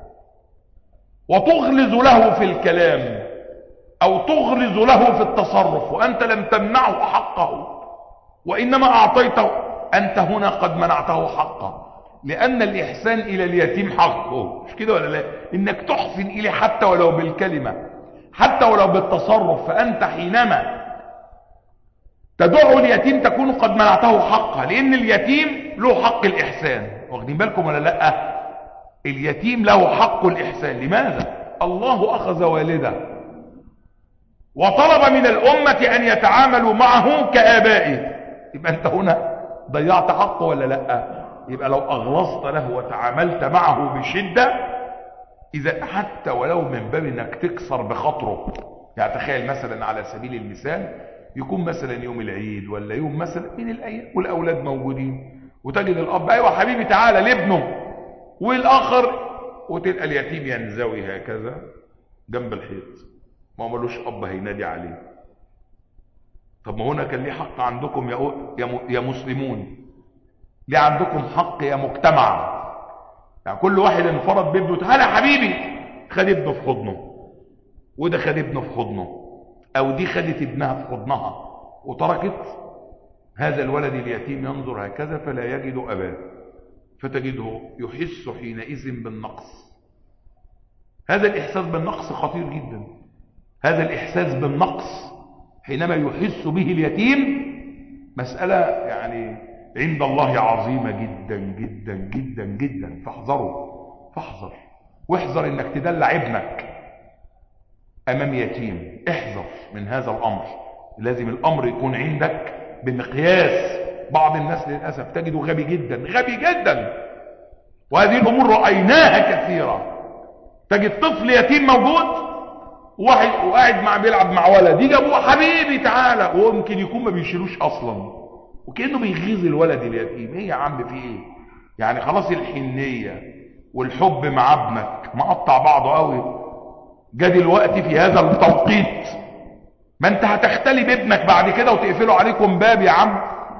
وتغلظ له في الكلام أو تغلظ له في التصرف، وأنت لم تمنعه حقه وإنما أعطيته، أنت هنا قد منعته حقه، لأن الإحسان إلى اليتيم حقه، مش كده ولا لا؟ إنك تحسن إليه حتى ولو بالكلمة، حتى ولو بالتصرف. فأنت حينما تدعو اليتيم تكون قد منعته حقه، لأن اليتيم له حق الإحسان، واخدين بالكم ولا لا؟ اليتيم له حق الإحسان. لماذا؟ الله أخذ والده وطلب من الأمة أن يتعاملوا معه كآبائه، يبقى أنت هنا ضيعت حقه ولا لا؟ يبقى لو أغلظت له وتعاملت معه بشدة، إذا حتى ولو من باب أنك تكسر بخاطره. يعني تخيل مثلا على سبيل المثال يكون مثلا يوم العيد ولا يوم مثلا من الأيام والأولاد موجودين، وتجد الأب أيوة حبيبي تعالى لابنه، والآخر وتلقى اليتيم ينزوي هكذا جنب الحيط، ما ملوش أب هينادي عليه. طب ما هنا كان ليه حق عندكم يا مسلمون، ليه عندكم حق يا مجتمع؟ يعني كل واحد انفرد بابنه، تعالى يا حبيبي، خد ابنه في حضنه، وده خد ابنه في حضنه، او دي خدت ابنها في حضنها وتركت هذا الولد اليتيم ينظر هكذا فلا يجد أباه، فتجده يحس حينئذ بالنقص. هذا الإحساس بالنقص خطير جدا. هذا الإحساس بالنقص حينما يحس به اليتيم مسألة يعني عند الله عظيمة جدا جدا جدا جدا. فاحذر واحذر انك تدلع ابنك امام يتيم، احذر من هذا الامر. لازم الامر يكون عندك بمقياس. بعض الناس للأسف تجده غبي جدا غبي جدا، وهذه الامور رأيناها كثيرا. تجد طفل يتيم موجود واحد وقاعد بيلعب مع ولد، يجي ابوه حبيبي تعالى، وممكن يكون ما بيشيلوش اصلا، وكأنه بيغيظ الولد اليتيم. ايه يا عم في ايه؟ يعني خلاص الحنية والحب مع ابنك مقطع بعضه قوي، جا دلوقتي في هذا التوقيت ما انت هتختلي بابنك بعد كده وتقفلوا عليكم باب. يا عم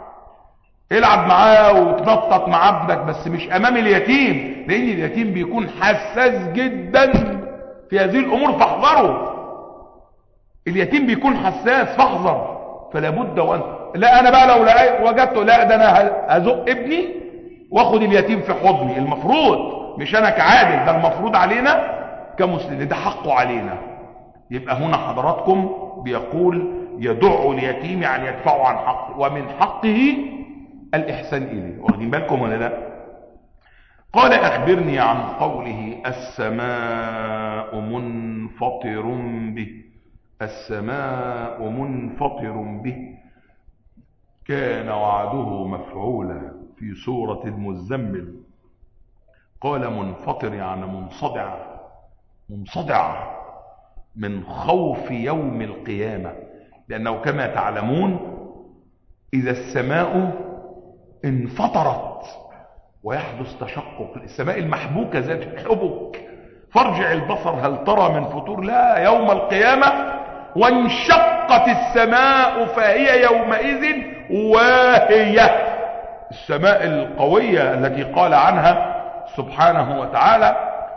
العب معاه وتنطط مع ابنك، بس مش امام اليتيم، لان اليتيم بيكون حساس جدا في هذه الامور، فاحذروا. اليتيم بيكون حساس، فاحذر. فلا بد لا انا بقى لو وجدته، لا ده انا هزق ابني واخد اليتيم في حضني. المفروض مش انا كعادل، ده المفروض علينا كمسلم، ده حقه علينا. يبقى هنا حضراتكم بيقول يدع اليتيم يعني يدفعه عن حقه، ومن حقه الإحسان إليه. واخدين بالكم ولا لا؟ قال أخبرني عن قوله السماء منفطر به. السماء منفطر به كان وعده مفعولا في سورة المزمل. قال منفطر يعني منصدع، منصدع من خوف يوم القيامة، لأنه كما تعلمون إذا السماء انفطرت ويحدث تشقق، السماء المحبوكة ذات الحبك، فارجع البصر هل ترى من فطور. لا، يوم القيامة وانشقت السماء فهي يومئذ واهية. السماء القوية التي قال عنها سبحانه وتعالى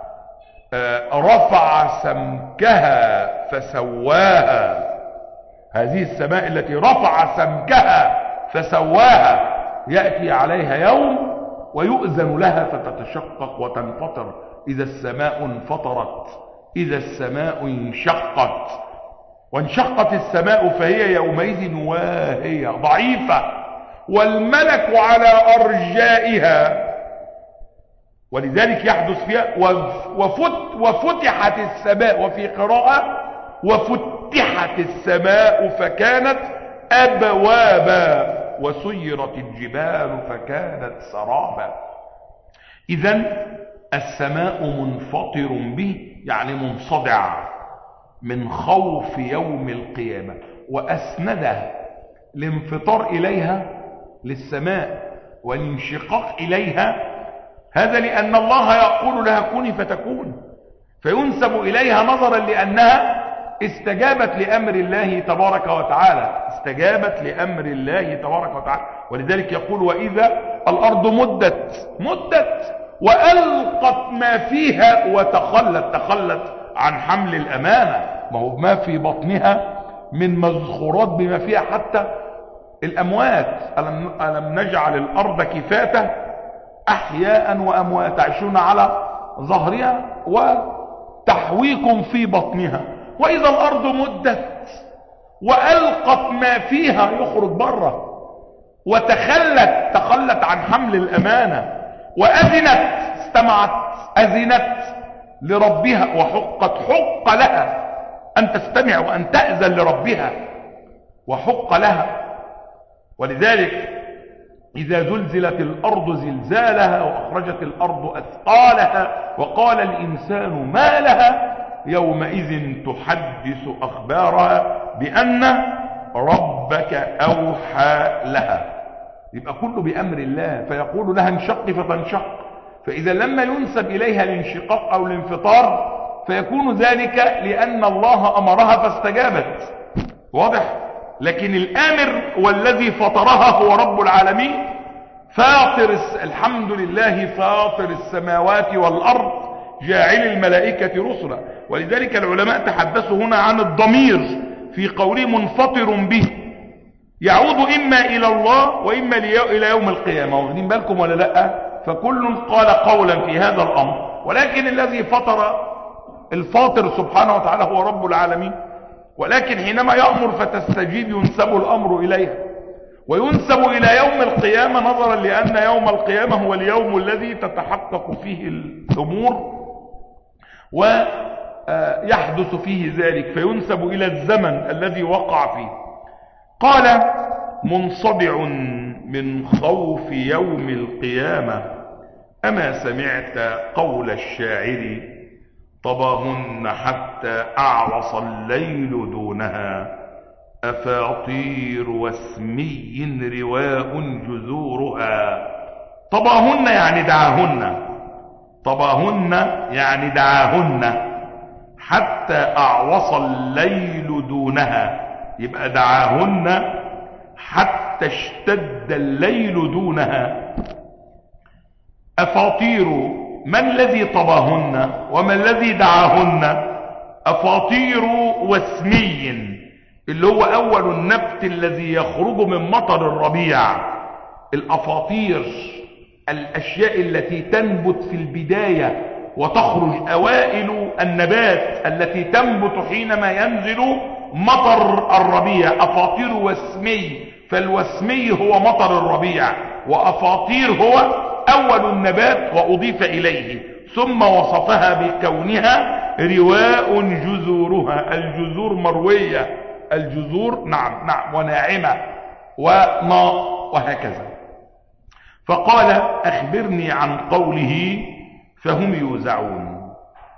رفع سمكها فسواها. هذه السماء التي رفع سمكها فسواها يأتي عليها يوم ويؤذن لها فتتشقق وتنفطر. إذا السماء انفطرت، إذا السماء انشقت، وانشقت السماء فهي يومئذ واهية ضعيفة، والملك على أرجائها، ولذلك يحدث فيها وفتحت السماء، وفي قراءة وفتحت السماء فكانت أبوابا وسيرت الجبال فكانت سرابا. إذن السماء منفطر به يعني منصدع من خوف يوم القيامة، وأسند الانفطار إليها للسماء والانشقاق إليها، هذا لأن الله يقول لها كوني فتكون، فينسب إليها نظرا لأنها استجابت لأمر الله تبارك وتعالى، استجابت لأمر الله تبارك وتعالى. ولذلك يقول وإذا الأرض مدت وألقت ما فيها وتخلت عن حمل الأمانة. ما هو ما في بطنها من مزخورات بما فيها حتى الأموات. ألم نجعل الأرض كفاته أحياء وأموات تعيشون على ظهرها وتحويكم في بطنها. وإذا الأرض مدت وألقت ما فيها يخرج بره، تخلت عن حمل الأمانة، وأذنت أذنت لربها، حق لها أن تستمع وأن تأذن لربها، وحق لها. ولذلك إذا زلزلت الأرض زلزالها وأخرجت الأرض أثقالها وقال الإنسان ما لها يومئذ تحدث أخبارها بأن ربك أوحى لها. يبقى كله بأمر الله، فيقول لها انشق فتنشق. فإذا لما ينسب إليها الانشقاق أو الانفطار فيكون ذلك لأن الله أمرها فاستجابت، واضح؟ لكن الآمر والذي فطرها هو رب العالمين، الحمد لله فاطر السماوات والأرض جاعل الملائكة رسلا. ولذلك العلماء تحدثوا هنا عن الضمير في قوله منفطر به، يعود إما إلى الله وإما إلى يوم القيامة. واخدين بالكم ولا لا؟ فكل قال قولا في هذا الأمر، ولكن الذي الفاطر سبحانه وتعالى هو رب العالمين. ولكن حينما يأمر فتستجيب ينسب الأمر إليها، وينسب إلى يوم القيامة نظرا لأن يوم القيامة هو اليوم الذي تتحقق فيه الأمور ويحدث فيه ذلك، فينسب إلى الزمن الذي وقع فيه. قال منصدع من خوف يوم القيامة أما سمعت قول الشاعر طباهن حتى أعوص الليل دونها أفاطير واسمي رواء جذورها. طباهن يعني دعاهن، طباهن يعني دعاهن، حتى أعوص الليل دونها، يبقى دعاهن حتى اشتد الليل دونها. أفاطير، ما الذي طباهن وما الذي دعاهن؟ أفاطير واسمي اللي هو أول النبت الذي يخرج من مطر الربيع. الأفاطير الأشياء التي تنبت في البداية وتخرج أوائل النبات التي تنبت حينما ينزل مطر الربيع. أفاطير وسمي، فالوسمي هو مطر الربيع، وأفاطير هو أول النبات وأضيف إليه، ثم وصفها بكونها رواء جذورها. الجذور مروية، الجذور نعم وناعمة وهكذا. فقال أخبرني عن قوله فهم يوزعون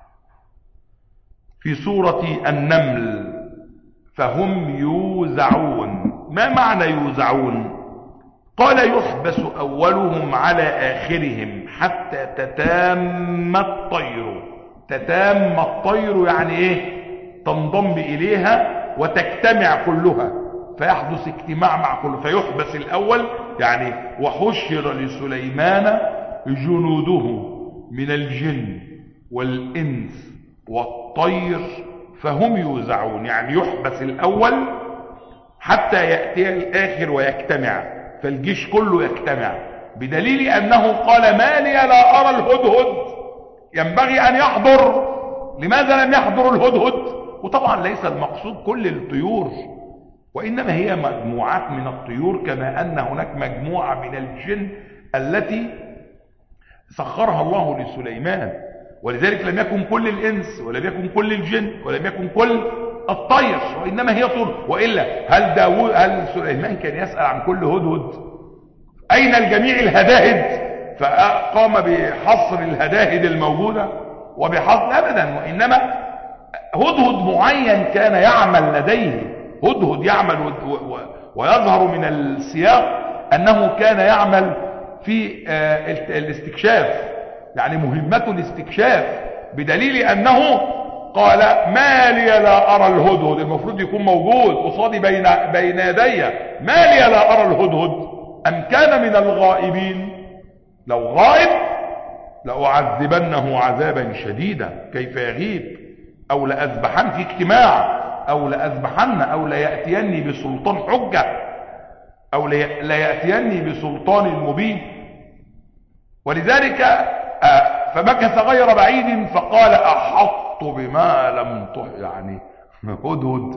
في سورة النمل. فهم يوزعون، ما معنى يوزعون؟ قال يحبس أولهم على آخرهم حتى تتام الطير. تتام الطير يعني ايه؟ تنضم إليها وتجتمع كلها، فيحدث اجتماع مع كله، فيحبس الأول يعني وحشر لسليمان جنوده من الجن والإنس والطير فهم يوزعون، يعني يحبس الأول حتى يأتي الآخر ويجتمع، فالجيش كله يجتمع، بدليل أنه قال ما لي لا أرى الهدهد، ينبغي أن يحضر، لماذا لم يحضر الهدهد؟ وطبعا ليس المقصود كل الطيور، وإنما هي مجموعات من الطيور، كما أن هناك مجموعة من الجن التي سخرها الله لسليمان، ولذلك لم يكن كل الإنس ولم يكن كل الجن ولم يكن كل الطير، وإنما هي طيور. وإلا هل سليمان كان يسأل عن كل هدهد؟ أين الجميع الهداهد؟ فقام بحصر الهداهد الموجودة وبحصر أبدا، وإنما هدهد معين كان يعمل لديه، هدهد يعمل ويظهر من السياق أنه كان يعمل في الاستكشاف، يعني مهمته الاستكشاف، بدليل أنه قال ما لي لا أرى الهدهد، المفروض يكون موجود قصادي بين يدي، ما لي لا أرى الهدهد أم كان من الغائبين؟ لو غائب لأعذبنه عذابا شديدا، كيف يغيب؟ أو لأذبحن في اجتماع، أو لأذبحن، أو ليأتيني بسلطان حجة، أو ليأتيني بسلطان مبين. ولذلك فمكث غير بعيد فقال أحط بما لم تحط، يعني هدهد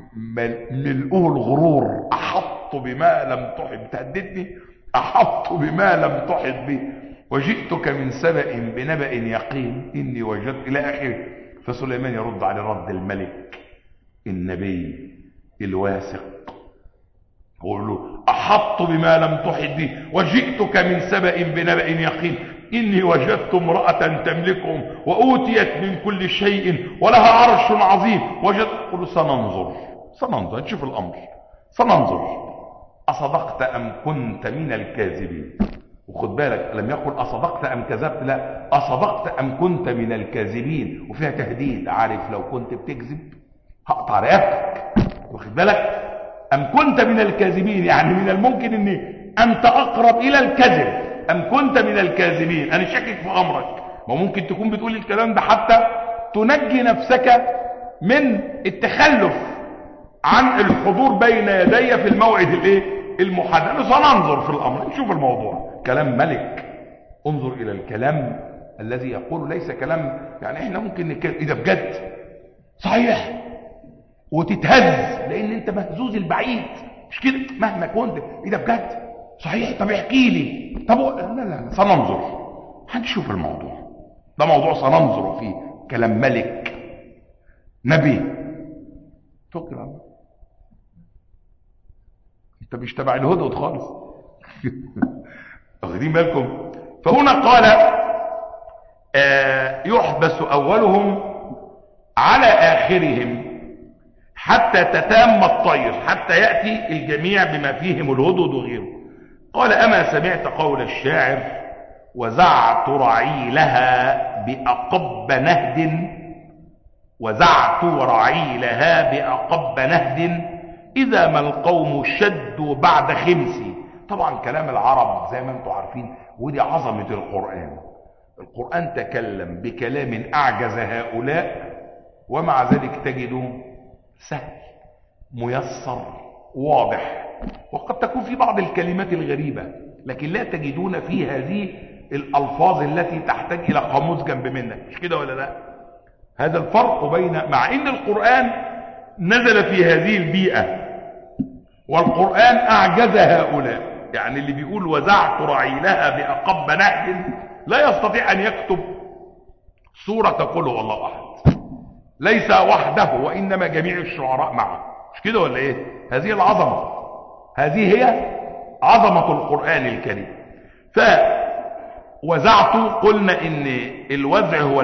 ملؤه الغرور، أحط بما لم تحط، تهددني، أحط بما لم تحط به، وجئتك من سبأ بنبأ يقين إني وجدت إلى آخره. فسليمان يرد على رد الملك النبي الواثق، يقول له أحط بما لم تحط به وجئتك من سبأ بنبأ يقين إني وجدت امرأة تملكهم وأوتيت من كل شيء ولها عرش عظيم قل له سننظر نشوف الأمر، سننظر أصدقت أم كنت من الكاذبين. وخد بالك لم يقل أصدقت أم كذبت، لا، أصدقت أم كنت من الكاذبين، وفيها تهديد، عارف لو كنت بتكذب هقطع رقبتك، واخد بالك؟ أم كنت من الكاذبين يعني من الممكن أن أنت أقرب إلى الكذب، أم كنت من الكاذبين، أنا شاكك في أمرك. ما ممكن تكون بتقول الكلام ده حتى تنجي نفسك من التخلف عن الحضور بين يدي في الموعد المحدد. سننظر في الأمر، نشوف الموضوع. كلام ملك، انظر إلى الكلام الذي يقول، ليس كلام يعني احنا ممكن نتكلم إذا بجد صحيح وتتهز لأن انت مهزوز البعيد، مش كده؟ مهما كنت إذا بجد صحيح، طب احكي لي، طب لا سننظر، هنشوف الموضوع ده، موضوع سننظر فيه. كلام ملك نبي، توكل على الله، انت مش تبع الهدهد خالص. واخدين بالكم؟ فهنا قال يحبس أولهم على آخرهم حتى تتام الطير، حتى يأتي الجميع بما فيهم الهدهد وغيره. قال أما سمعت قول الشاعر وزعت رعيلها بأقب نهد، وزعت رعيلها بأقب نهد إذا ما القوم شدوا بعد خمسي. طبعا كلام العرب زي ما انتم عارفين، ودي عظمة القرآن. القرآن تكلم بكلام أعجز هؤلاء، ومع ذلك تجده سهل ميسر واضح. وقد تكون في بعض الكلمات الغريبة، لكن لا تجدون في هذه الألفاظ التي تحتاج إلى قاموس جنب منك، مش كده ولا لا؟ هذا الفرق بين، مع ان القرآن نزل في هذه البيئة، والقرآن أعجز هؤلاء. يعني اللي بيقول وزعت رعيلها بأقب نهج لا يستطيع أن يكتب سورة قل هو الله أحد، ليس وحده وإنما جميع الشعراء معه. مش كده ولا إيه؟ هذه العظمة، هذه هي عظمة القرآن الكريم. فوزعت قلنا إن الوزع هو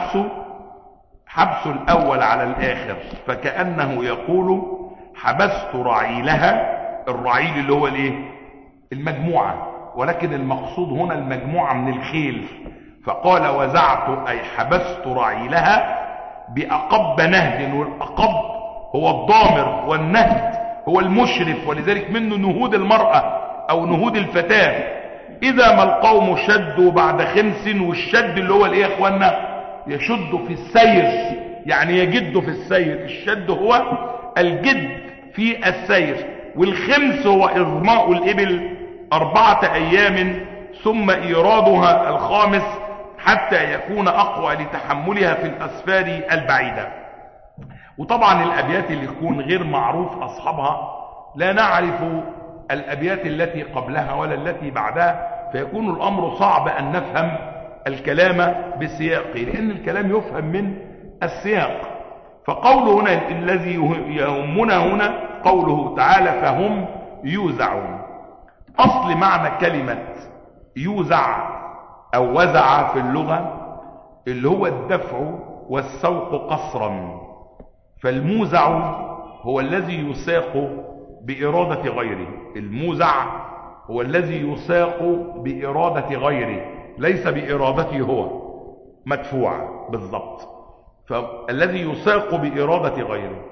حبس الأول على الآخر، فكأنه يقول حبست رعيلها، الرعيل اللي هو الايه؟ المجموعة، ولكن المقصود هنا المجموعة من الخيل. فقال وزعت أي حبست رعيلها بأقب نهج، والأقب هو الضامر، والنهج هو المشرف، ولذلك منه نهود المرأة أو نهود الفتاة. إذا ما القوم شدوا بعد خمس، والشد اللي هو الايه يا اخوانا؟ يشد في السير، يعني يجد في السير. الشد هو الجد في السير، والخمس هو إظماء الإبل 4 أيام ثم إيرادها الخامس حتى يكون أقوى لتحملها في الأسفار البعيدة. وطبعا الأبيات اللي يكون غير معروف أصحابها لا نعرف الأبيات التي قبلها ولا التي بعدها، فيكون الأمر صعب أن نفهم الكلام بسياقه، لأن الكلام يفهم من السياق. فقوله هنا الذي يهمنا هنا قوله تعالى فهم يوزعون. أصل معنى كلمة يوزع أو وزع في اللغة اللي هو الدفع والسوق قصرا. فالموزع هو الذي يساق بإرادة غيره، الموزع هو الذي يساق بإرادة غيره ليس بإرادته هو، مدفوع بالضبط. فالذي يساق بإرادة غيره،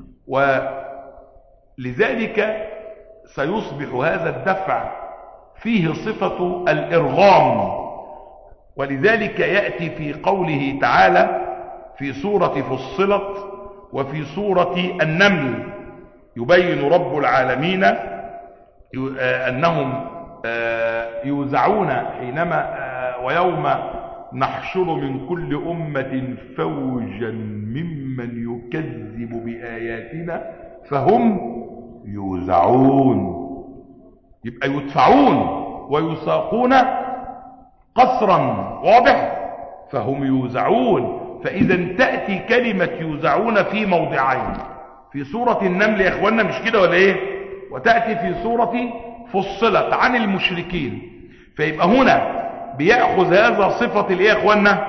ولذلك سيصبح هذا الدفع فيه صفة الإرغام. ولذلك يأتي في قوله تعالى في سورة فصلت وفي سورة النمل يبين رب العالمين أنهم يوزعون حينما ويوم نحشر من كل أمة فوجا ممن يكذب بآياتنا فهم يوزعون. يبقى يدفعون ويساقون قصرا، واضح؟ فهم يوزعون. فإذا تأتي كلمة يوزعون في موضعين، في سورة النمل يا اخوانا، مش كده ولا ايه؟ وتأتي في سورة فصلت عن المشركين. فيبقى هنا بيأخذ هذا صفة الايه يا اخوانا؟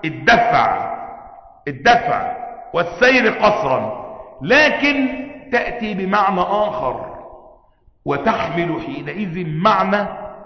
الدفع والسير قصرا، لكن تأتي بمعنى آخر وتحمل حينئذ معنى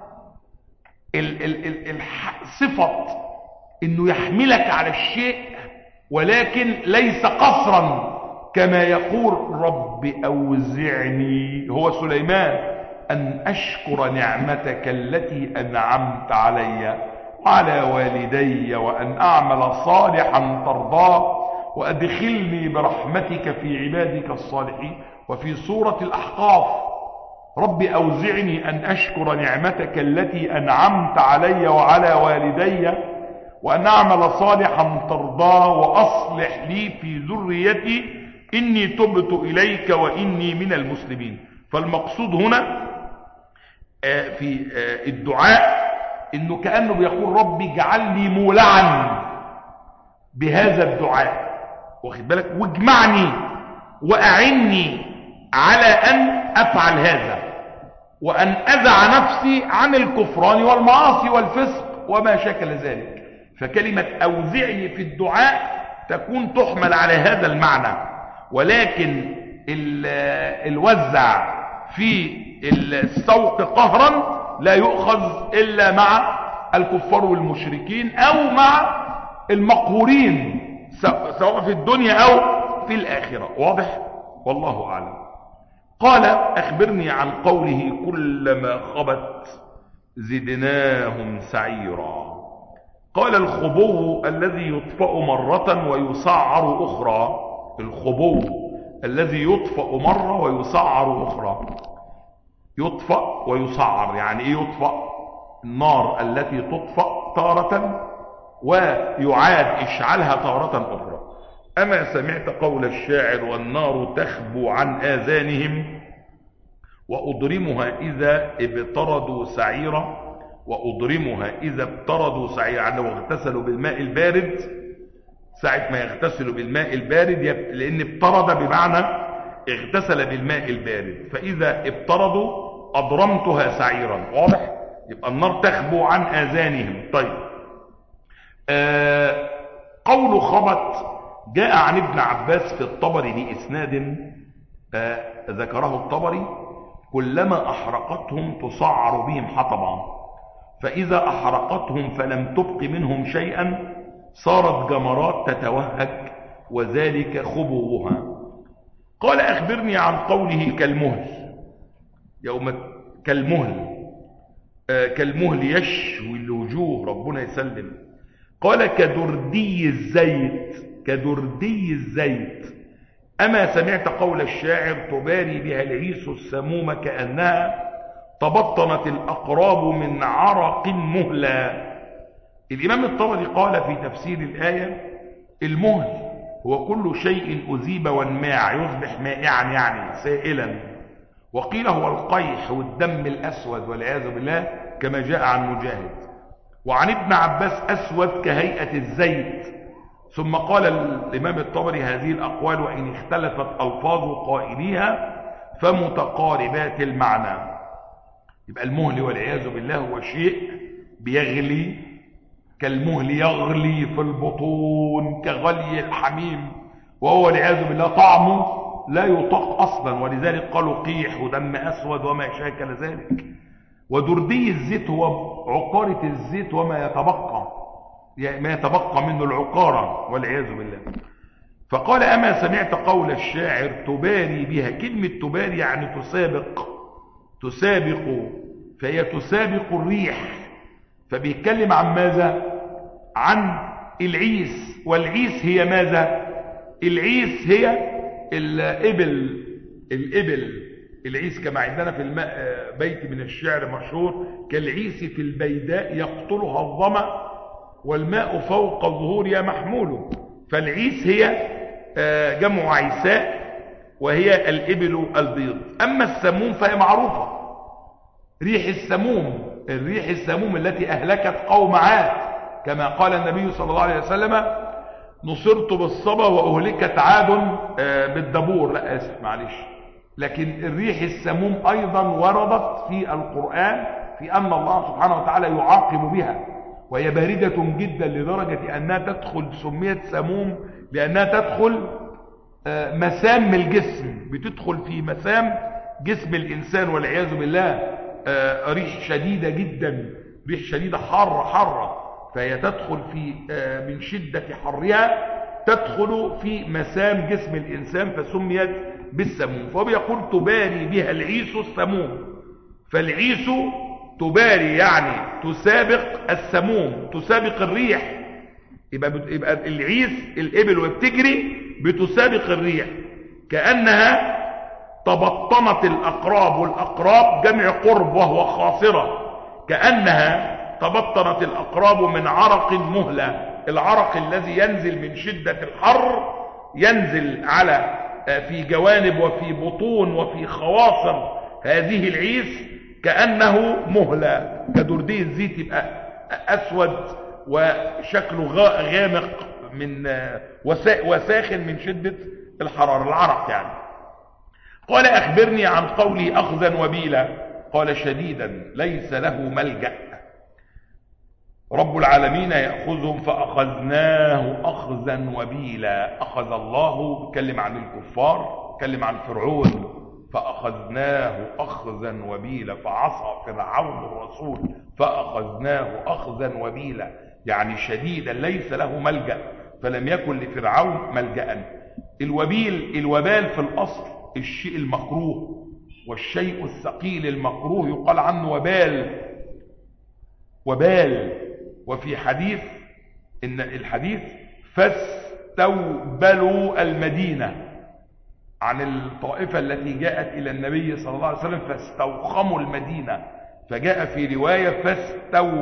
صفة انه يحملك على الشيء، ولكن ليس قصرا، كما يقول رب أوزعني هو سليمان أن أشكر نعمتك التي أنعمت علي وعلى والدي وأن أعمل صالحا ترضاه وأدخلني برحمتك في عبادك الصالحين. وفي سورة الأحقاف رب أوزعني أن أشكر نعمتك التي أنعمت علي وعلى والدي وأن أعمل صالحا ترضاه وأصلح لي في ذريتي إني تبت إليك وإني من المسلمين. فالمقصود هنا في الدعاء إنه كأنه بيقول ربي اجعلني مولعا بهذا الدعاء، واخد بالك؟ واجمعني وأعني على أن أفعل هذا، وأن أذع نفسي عن الكفران والمعاصي والفسق وما شكل ذلك. فكلمة أوزعني في الدعاء تكون تحمل على هذا المعنى، ولكن الوزع في السوق قهرا لا يؤخذ إلا مع الكفار والمشركين أو مع المقهورين سواء في الدنيا أو في الآخرة. واضح؟ والله أعلم. قال أخبرني عن قوله كلما خبت زدناهم سعيرا. قال الخبو الذي يطفأ مرة ويسعر أخرى، الخبو الذي يطفأ مرة ويسعر أخرى. يطفأ ويسعر يعني ايه يطفأ؟ النار التي تطفأ تارة ويعاد إشعالها تارة أخرى. أما سمعت قول الشاعر والنار تخبو عن آذانهم وأضرمها إذا ابتردوا سعيرا. وأضرمها إذا ابتردوا سعيرا، يعني لو اغتسلوا بالماء البارد، ساعة ما يغتسلوا بالماء البارد، لأن ابترد بمعنى اغتسل بالماء البارد، فإذا ابتردوا أضرمتها سعيرا. واضح؟ يبقى النار تخبو عن آذانهم. طيب، قول خبت جاء عن ابن عباس في الطبري بإسناد ذكره الطبري: كلما أحرقتهم تصعر بهم حطبا، فإذا أحرقتهم فلم تبق منهم شيئا صارت جمرات تتوهج، وذلك خبوها. قال: أخبرني عن قوله كالمهل، يوم كالمهل يشوي الوجوه، ربنا يسلم. قال: كدردي الزيت. أما سمعت قول الشاعر: تباري بها العيس السموم كأنها تبطنت الأقراب من عرق مهلا. الإمام الطبري قال في تفسير الآية: المهل هو كل شيء أذيب وانماع يصبح مائعا، يعني سائلا. وقيل هو القيح والدم الأسود والعياذ بالله، كما جاء عن مجاهد. وعن ابن عباس: أسود كهيئة الزيت. ثم قال الإمام الطبري: هذه الأقوال وإن اختلفت ألفاظ قائليها فمتقاربات المعنى. يبقى المهل والعياذ بالله هو شيء بيغلي، كالمهل يغلي في البطون كغلي الحميم، وهو والعياذ بالله طعمه لا يطاق أصلا، ولذلك قالوا قيح ودم أسود وما شاكل ذلك. ودردي الزيت هو عقارة الزيت وما يتبقى، يعني ما يتبقى منه العقارة والعياذ بالله. فقال: أما سمعت قول الشاعر: تباري بها. كلمة تباري يعني تسابق، فهي تسابق الريح. فبيتكلم عن ماذا؟ عن العيس. والعيس هي ماذا؟ العيس هي الإبل. العيس كما عندنا في بيت من الشعر مشهور: كالعيس في البيداء يقتلها الظمأ والماء فوق ظهورها محمول. فالعيس هي جمع عيساء، وهي الإبل البيض. أما السموم فهي معروفة، ريح السموم التي أهلكت قوم عاد، كما قال النبي صلى الله عليه وسلم: نصرت بالصبا وأهلكت عاد بالدبور. لا آسف معلش، لكن الريح السموم أيضا وردت في القرآن في أن الله سبحانه وتعالى يعاقب بها، وهي باردة جدا لدرجة أنها تدخل، سميت سموم لأنها تدخل مسام الجسم، بتدخل في مسام جسم الإنسان والعياذ بالله. ريح شديدة جدا، ريح شديدة حارة، فهي تدخل في من شدة حرها تدخل في مسام جسم الإنسان، فسميت بالسموم. فهو يقول: تباري بها العيس السموم. فالعيس تباري يعني تسابق السموم، تسابق الريح. يبقى العيس الإبل وبتجري بتسابق الريح، كأنها تبطنت الأقراب، والأقراب جمع قرب وهو خاصرة، كأنها تبطنت الأقراب من عرق مهلة. العرق الذي ينزل من شدة الحر ينزل على في جوانب وفي بطون وفي خواصر هذه العيس كأنه مهلة. كدردي الزيت يبقى أسود وشكله غامق من وساخن من شدة الحرارة، العرق يعني. قال: أخبرني عن قولي أخذا وبيلا. قال: شديدا ليس له ملجأ، رب العالمين يأخذهم فأخذناه أخذا وبيلا. أخذ الله، بيتكلم عن الكفار، بيتكلم عن فرعون، فأخذناه أخذا وبيلا، فعصى فرعون الرسول فأخذناه أخذا وبيلا، يعني شديدا ليس له ملجأ، فلم يكن لفرعون ملجأ. الوبال في الأصل الشيء المكروه، والشيء الثقيل المكروه يقال عنه وبال. وفي حديث، إن الحديث: فاستوبلوا المدينة، عن الطائفة التي جاءت إلى النبي صلى الله عليه وسلم فاستوخموا المدينة، فجاء في رواية: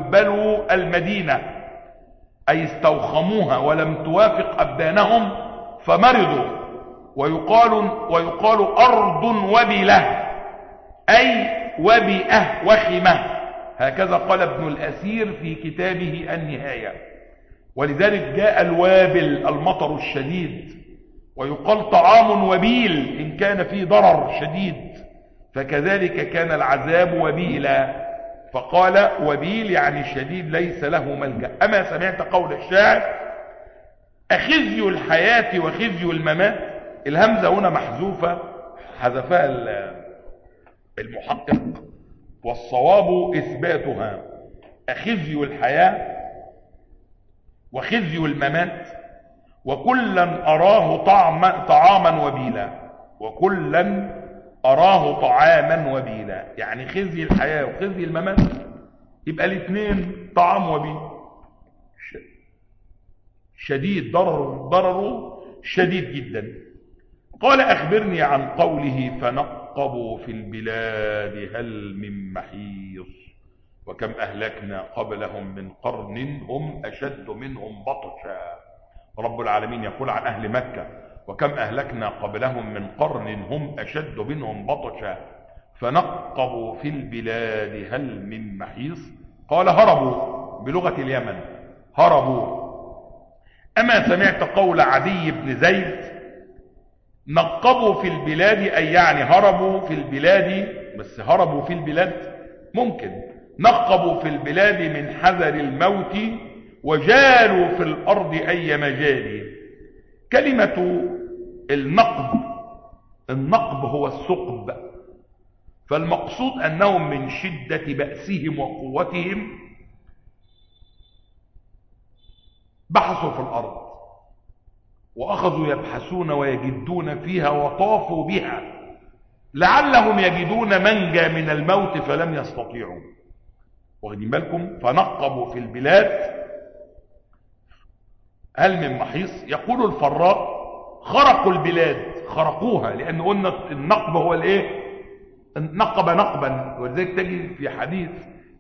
فاستوبلوا المدينة، أي استوخموها ولم توافق أبدانهم فمرضوا، ويقال أرض وبلة، أي وبئة وخمة، هكذا قال ابن الأثير في كتابه النهاية. ولذلك جاء الوابل المطر الشديد، ويقال طعام وبيل إن كان فيه ضرر شديد، فكذلك كان العذاب وبيلا، فقال وبيل يعني شديد ليس له ملجأ. أما سمعت قول الشاعر أخزي الحياة وخزي الممات، الهمزة هنا محذوفة حذفها المحقق، والصواب إثباتها، أخزي الحياة وخزي الممات، وكلا أراه طعاما وبيلا، وكلا أراه طعاما وبيلا، يعني خزي الحياة وخزي الممات يبقى الاثنين طعام وبيل شديد، ضرره شديد جدا. قال أخبرني عن قوله فنقبوا في البلاد هل من محيص وكم أهلكنا قبلهم من قرن هم أشد منهم بطشا. رب العالمين يقول عن أهل مكة وكم أهلكنا قبلهم من قرن هم أشد منهم بطشا فنقبوا في البلاد هل من محيص. قال هربوا بلغة اليمن، هربوا. أما سمعت قول عدي بن زيد نقبوا في البلاد، أي يعني هربوا في البلاد، بس هربوا في البلاد ممكن، نقبوا في البلاد من حذر الموت وجالوا في الأرض أي مجال. كلمة النقب هو الثقب، فالمقصود أنهم من شدة بأسهم وقوتهم بحثوا في الأرض وأخذوا يبحثون ويجدون فيها وطافوا بها لعلهم يجدون منجا من الموت فلم يستطيعوا. واخدين بالكم؟ فنقبوا في البلاد هل من محيص. يقول الفراء خرقوا البلاد، خرقوها، لأن قلنا النقب هو الايه؟ نقب نقبا. ولذلك تجي في حديث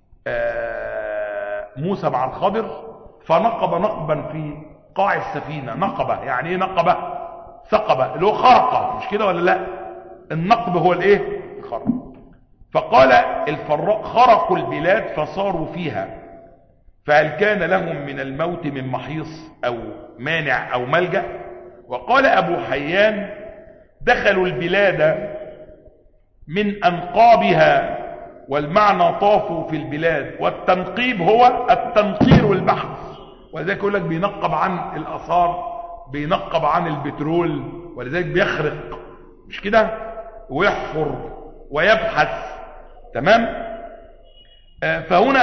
موسى مع الخضر فنقب نقبا في قاع السفينة. نقبة يعني ايه؟ نقبة ثقبة اللي هو خرقة، مش كده ولا لا؟ النقب هو الايه؟ الخرق. فقال الفراء خرقوا البلاد فصاروا فيها فهل كان لهم من الموت من محيص أو مانع أو ملجأ. وقال أبو حيان دخلوا البلاد من أنقابها، والمعنى طافوا في البلاد، والتنقيب هو التنقير والبحث. ولذلك يقول لك بينقب عن الآثار، بينقب عن البترول، ولذلك بيخرق، مش كده؟ ويحفر ويبحث. تمام؟ فهنا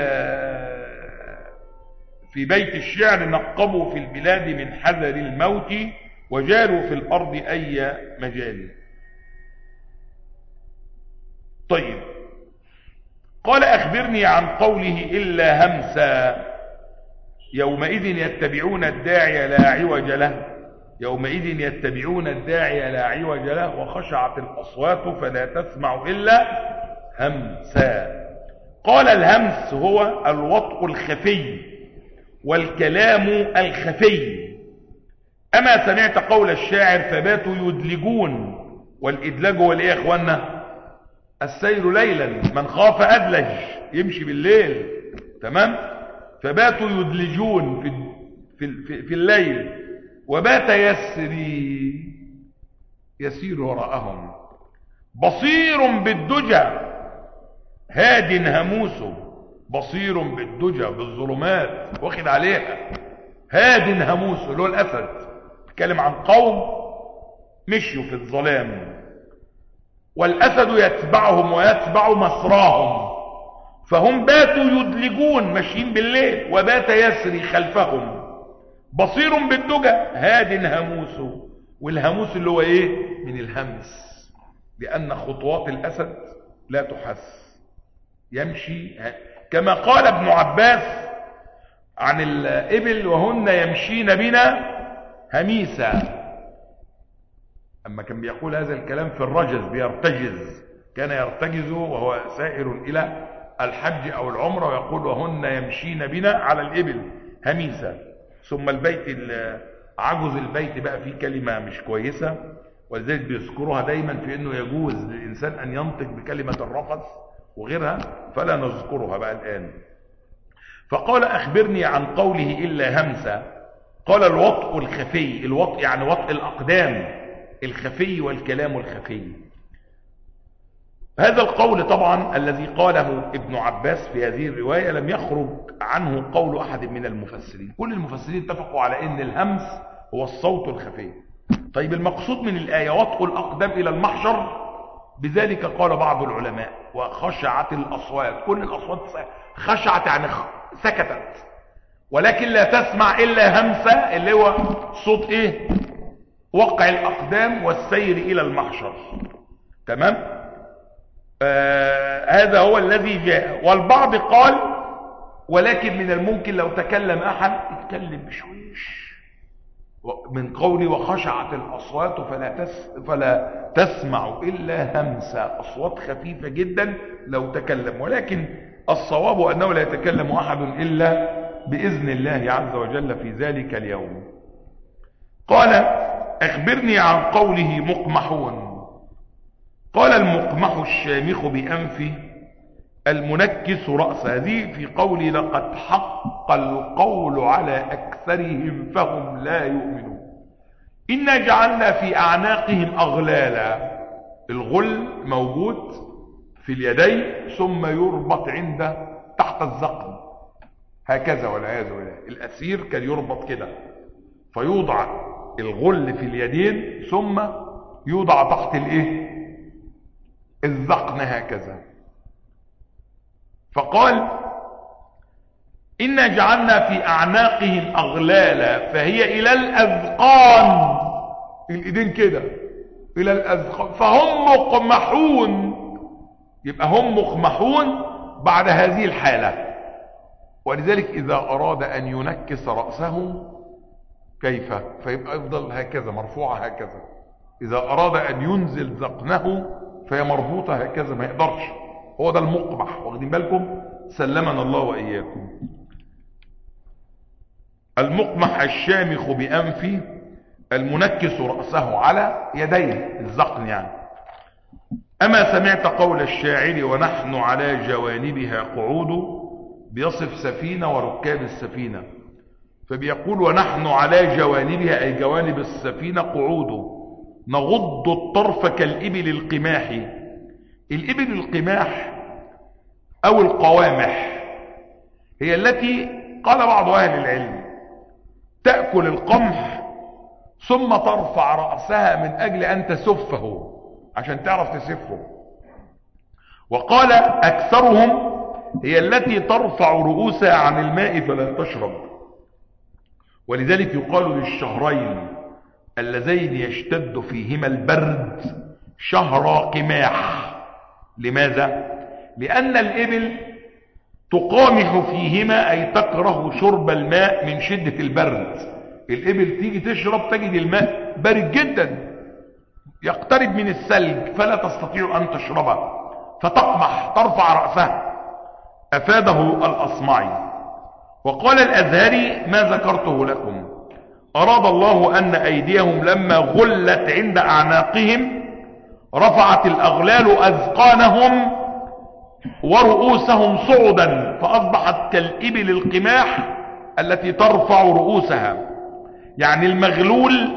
في بيت الشعر نقبوا في البلاد من حذر الموت وجاروا في الأرض أي مجال. طيب، قال أخبرني عن قوله إلا همسا يومئذ يتبعون الداعي لا عوج له، يومئذ يتبعون الداعي لا عوج له وخشعت الأصوات فلا تسمع إلا همسا. قال الهمس هو الوطء الخفي والكلام الخفي. أما سمعت قول الشاعر فباتوا يدلجون، والإدلاج هو الإيه يا إخوانا؟ السير ليلا، من خاف أدلج، يمشي بالليل. تمام؟ فباتوا يدلجون في الليل، وبات يسير وراءهم. بصير بالدجى هاد هموس، بصير بالدجى بالظلمات، واخد عليها هاد هموس اللي هو الأسد. بيتكلم عن قوم مشوا في الظلام، والأسد يتبعهم ويتبع مسراهم، فهم باتوا يدلجون ماشيين بالليل، وبات يسري خلفهم. بصير بالدجى هاد هموس، والهموس اللي هو ايه؟ من الهمس، لأن خطوات الأسد لا تحس، يمشي كما قال ابن عباس عن الإبل وهن يمشين بنا هميسا. أما كان بيقول هذا الكلام في الرجز، بيرتجز، كان يرتجز وهو سائر إلى الحج أو العمرة، ويقول وهن يمشين بنا على الإبل هميسا. ثم البيت عجز البيت بقى فيه كلمة مش كويسة، ولذلك بيذكرها دايما في انه يجوز للانسان ان ينطق بكلمة الرفث وغيرها، فلا نذكرها بقى الان. فقال اخبرني عن قوله الا همسة. قال الوطء الخفي، الوطء يعني وطء الاقدام الخفي والكلام الخفي. هذا القول طبعا الذي قاله ابن عباس في هذه الرواية لم يخرج عنه قول احد من المفسرين، كل المفسرين اتفقوا على ان الهمس هو الصوت الخفي. طيب المقصود من الآية وطء الأقدام إلى المحشر، بذلك قال بعض العلماء وخشعت الأصوات، كل الأصوات خشعت يعني سكتت، ولكن لا تسمع إلا همسة اللي هو صوت إيه؟ وقع الأقدام والسير إلى المحشر. تمام؟ هذا هو الذي جاء. والبعض قال ولكن من الممكن لو تكلم أحد يتكلم بشويش من قولي وخشعت الأصوات فلا تسمع إلا همسة، أصوات خفيفة جدا لو تكلم، ولكن الصواب أنه لا يتكلم أحد إلا بإذن الله عز وجل في ذلك اليوم. قال أخبرني عن قوله مقمحون. قال المقمح الشامخ بأنفه المنكس رأس، هذه في قولي لقد حق القول على أكثرهم فهم لا يؤمنون. إنا جعلنا في أعناقهم أغلالا، الغل موجود في اليدين ثم يربط عند تحت الذقن هكذا والعياذ بالله. الأسير كان يربط كده، فيوضع الغل في اليدين ثم يوضع تحت الايه؟ الذقن هكذا. فقال إنا جعلنا في أعناقهم أغلالا فهي إلى الأذقان، الإيدين كده إلى الأذقان فهم مقمحون. يبقى هم مقمحون بعد هذه الحالة. ولذلك إذا أراد أن ينكس رأسه كيف؟ فيبقى يفضل هكذا مرفوعة هكذا. إذا أراد أن ينزل ذقنه فهي مربوطة هكذا، ما يقدرش. هو ده المقمح، واخدين بالكم؟ سلمنا الله وإياكم. المقمح الشامخ بأنفه المنكس رأسه على يديه، الذقن يعني. أما سمعت قول الشاعر ونحن على جوانبها قعود، بيصف سفينة وركاب السفينة، فبيقول ونحن على جوانبها أي جوانب السفينة قعود نغض الطرف كالإبل القماح. الإبل القماح أو القوامح هي التي قال بعض أهل العلم تأكل القمح ثم ترفع رأسها من أجل أن تسفه عشان تعرف تسفه. وقال أكثرهم هي التي ترفع رؤوسها عن الماء فلا تشرب. ولذلك يقال للشهرين اللذين يشتد فيهما البرد شهر قماح. لماذا؟ لأن الإبل تقامح فيهما أي تكره شرب الماء من شدة البرد. الإبل تيجي تشرب تجد الماء بارد جدا يقترب من الثلج فلا تستطيع أن تشربه فتقمح ترفع رأسها. أفاده الأصمعي. وقال الأزهري ما ذكرته لكم أراد الله أن أيديهم لما غلت عند أعناقهم رفعت الأغلال أذقانهم ورؤوسهم صعدا فأصبحت كالإبل القماح التي ترفع رؤوسها. يعني المغلول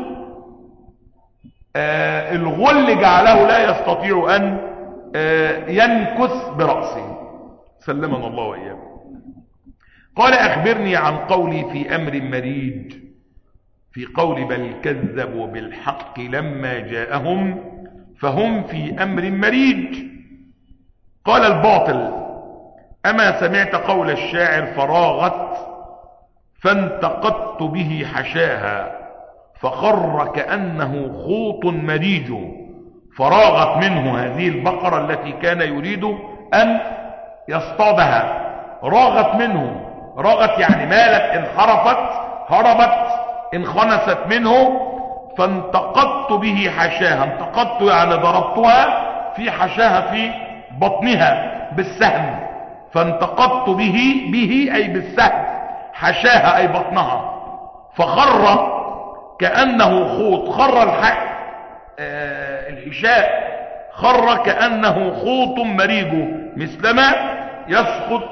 الغل جعله لا يستطيع أن ينكس برأسه. سلمنا الله وإياكم. قال أخبرني عن قولي في أمر مريج، في قول بل كذبوا بالحق لما جاءهم فهم في أمر مريج. قال الباطل أما سمعت قول الشاعر فراغت فانتقدت به حشاها فخر كأنه خوط مريج. فراغت منه هذه البقرة التي كان يريد أن يصطادها، راغت منه، راغت يعني مالت، انحرفت، هربت، انخنست منه. فانتقدت به حشاها، انتقدت يعني ضربتها في حشاها في بطنها بالسهم. فانتقدت به أي بالسهم، حشاها أي بطنها. فخر كأنه خوط، خر الحشاء خر كأنه خوط مريج، مثلما يسقط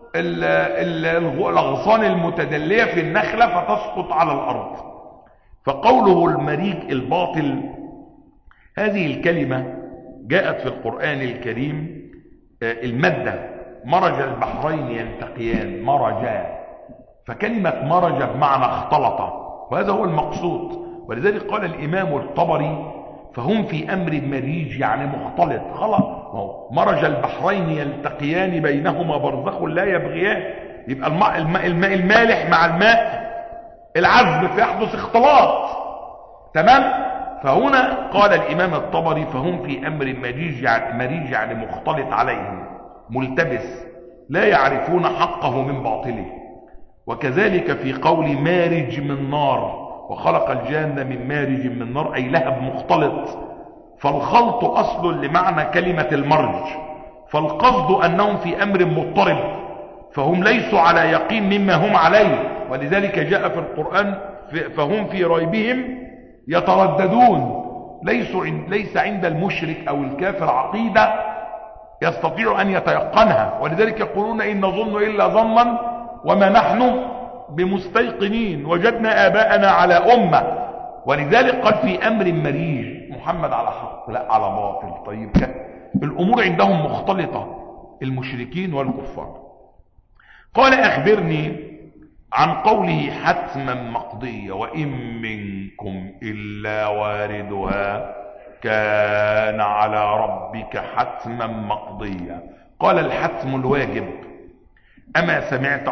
الأغصان المتدلية في النخلة فتسقط على الأرض. فقوله المريج الباطل، هذه الكلمة جاءت في القرآن الكريم المادة مرج البحرين يلتقيان، مرجا، فكلمة مرج بمعنى اختلط، وهذا هو المقصود. ولذلك قال الإمام الطبري فهم في أمر مريج يعني مختلط، خلط، مرج البحرين يلتقيان بينهما برزخ لا يبغيان، يبقى الماء المالح مع الماء العذب فيحدث اختلاط، تمام. فهنا قال الإمام الطبري فهم في أمر مريج يعني مختلط عليهم، ملتبس، لا يعرفون حقه من باطله. وكذلك في قول مارج من نار، وخلق الجان من مارج من نار، أي لهب مختلط. فالخلط أصل لمعنى كلمة المرج، فالقصد أنهم في أمر مضطرب، فهم ليسوا على يقين مما هم عليه. ولذلك جاء في القرآن فهم في ريبهم يترددون، ليس عند المشرك أو الكافر عقيدة يستطيع أن يتيقنها. ولذلك يقولون إن نظن إلا ظنا وما نحن بمستيقنين، وجدنا آباءنا على أمة. ولذلك قال في أمر مريج، محمد على حق لا على باطل. طيب الأمور عندهم مختلطة، المشركين والكفار. قال أخبرني عن قوله حتما مقضية، وإن منكم إلا واردها كان على ربك حتما مقضية. قال الحتم الواجب. أما سمعت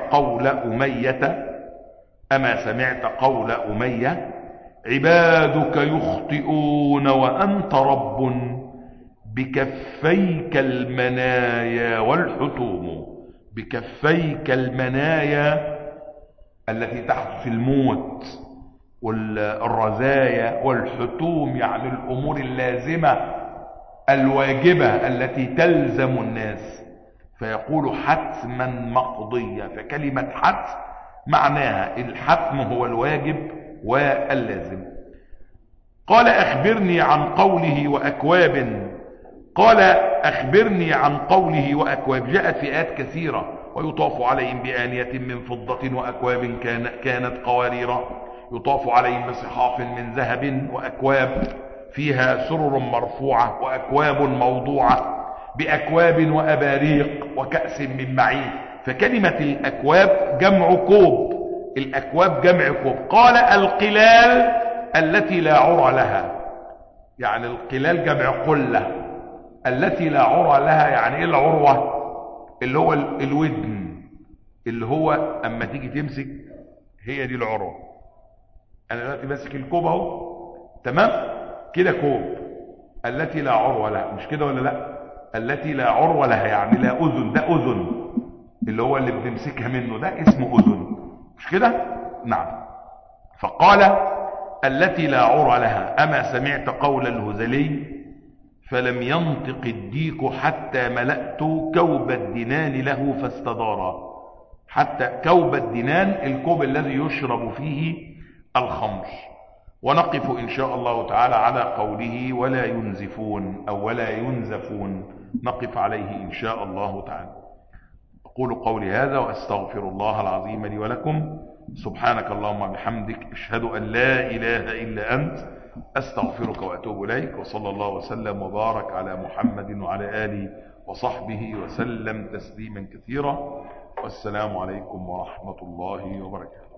قول أمية عبادك يخطئون وأنت رب بكفيك المنايا والحتوم. بكفيك المنايا التي تحدث الموت والرزايا، والحتوم يعني الأمور اللازمة الواجبة التي تلزم الناس. فيقول حتما مقضية، فكلمة حتم معناها الحتم هو الواجب واللازم. قال أخبرني عن قوله وأكواب. قال أخبرني عن قوله وأكواب، جاءت في آيات كثيرة. ويطاف عليهم بآنية من فضة وأكواب كانت قوارير، يطاف عليهم بصحاف من ذهب وأكواب فيها سرر مرفوعة وأكواب موضوعة بأكواب وأباريق وكأس من معين. فكلمة الأكواب جمع كوب، الأكواب جمع كوب. قال القلال التي لا عرى لها، يعني القلال جمع قلة، التي لا عرى لها يعني ايه العروة؟ اللي هو الودن، اللي هو اما تيجي تمسك هي دي العروة. انا دلوقتي ماسك الكوب اهو، تمام كده كوب. التي لا عروة لها، مش كده ولا لا؟ التي لا عروة لها يعني لا اذن، ده اذن اللي هو اللي بنمسكها منه ده اسمه اذن، مش كده؟ نعم. فقال التي لا عرى لها. اما سمعت قول الهذلي فلم ينطق الديك حتى ملأت كوب الدنان له فاستدارا. حتى كوب الدنان الكوب الذي يشرب فيه الخمر. ونقف إن شاء الله تعالى على قوله ولا ينزفون أو ولا ينزفون، نقف عليه إن شاء الله تعالى. أقول قولي هذا وأستغفر الله العظيم لي ولكم. سبحانك اللهم وبحمدك، أشهد أن لا إله إلا أنت، أستغفرك وأتوب إليك. وصلى الله وسلم وبارك على محمد وعلى آله وصحبه وسلم تسليما كثيرا. والسلام عليكم ورحمة الله وبركاته.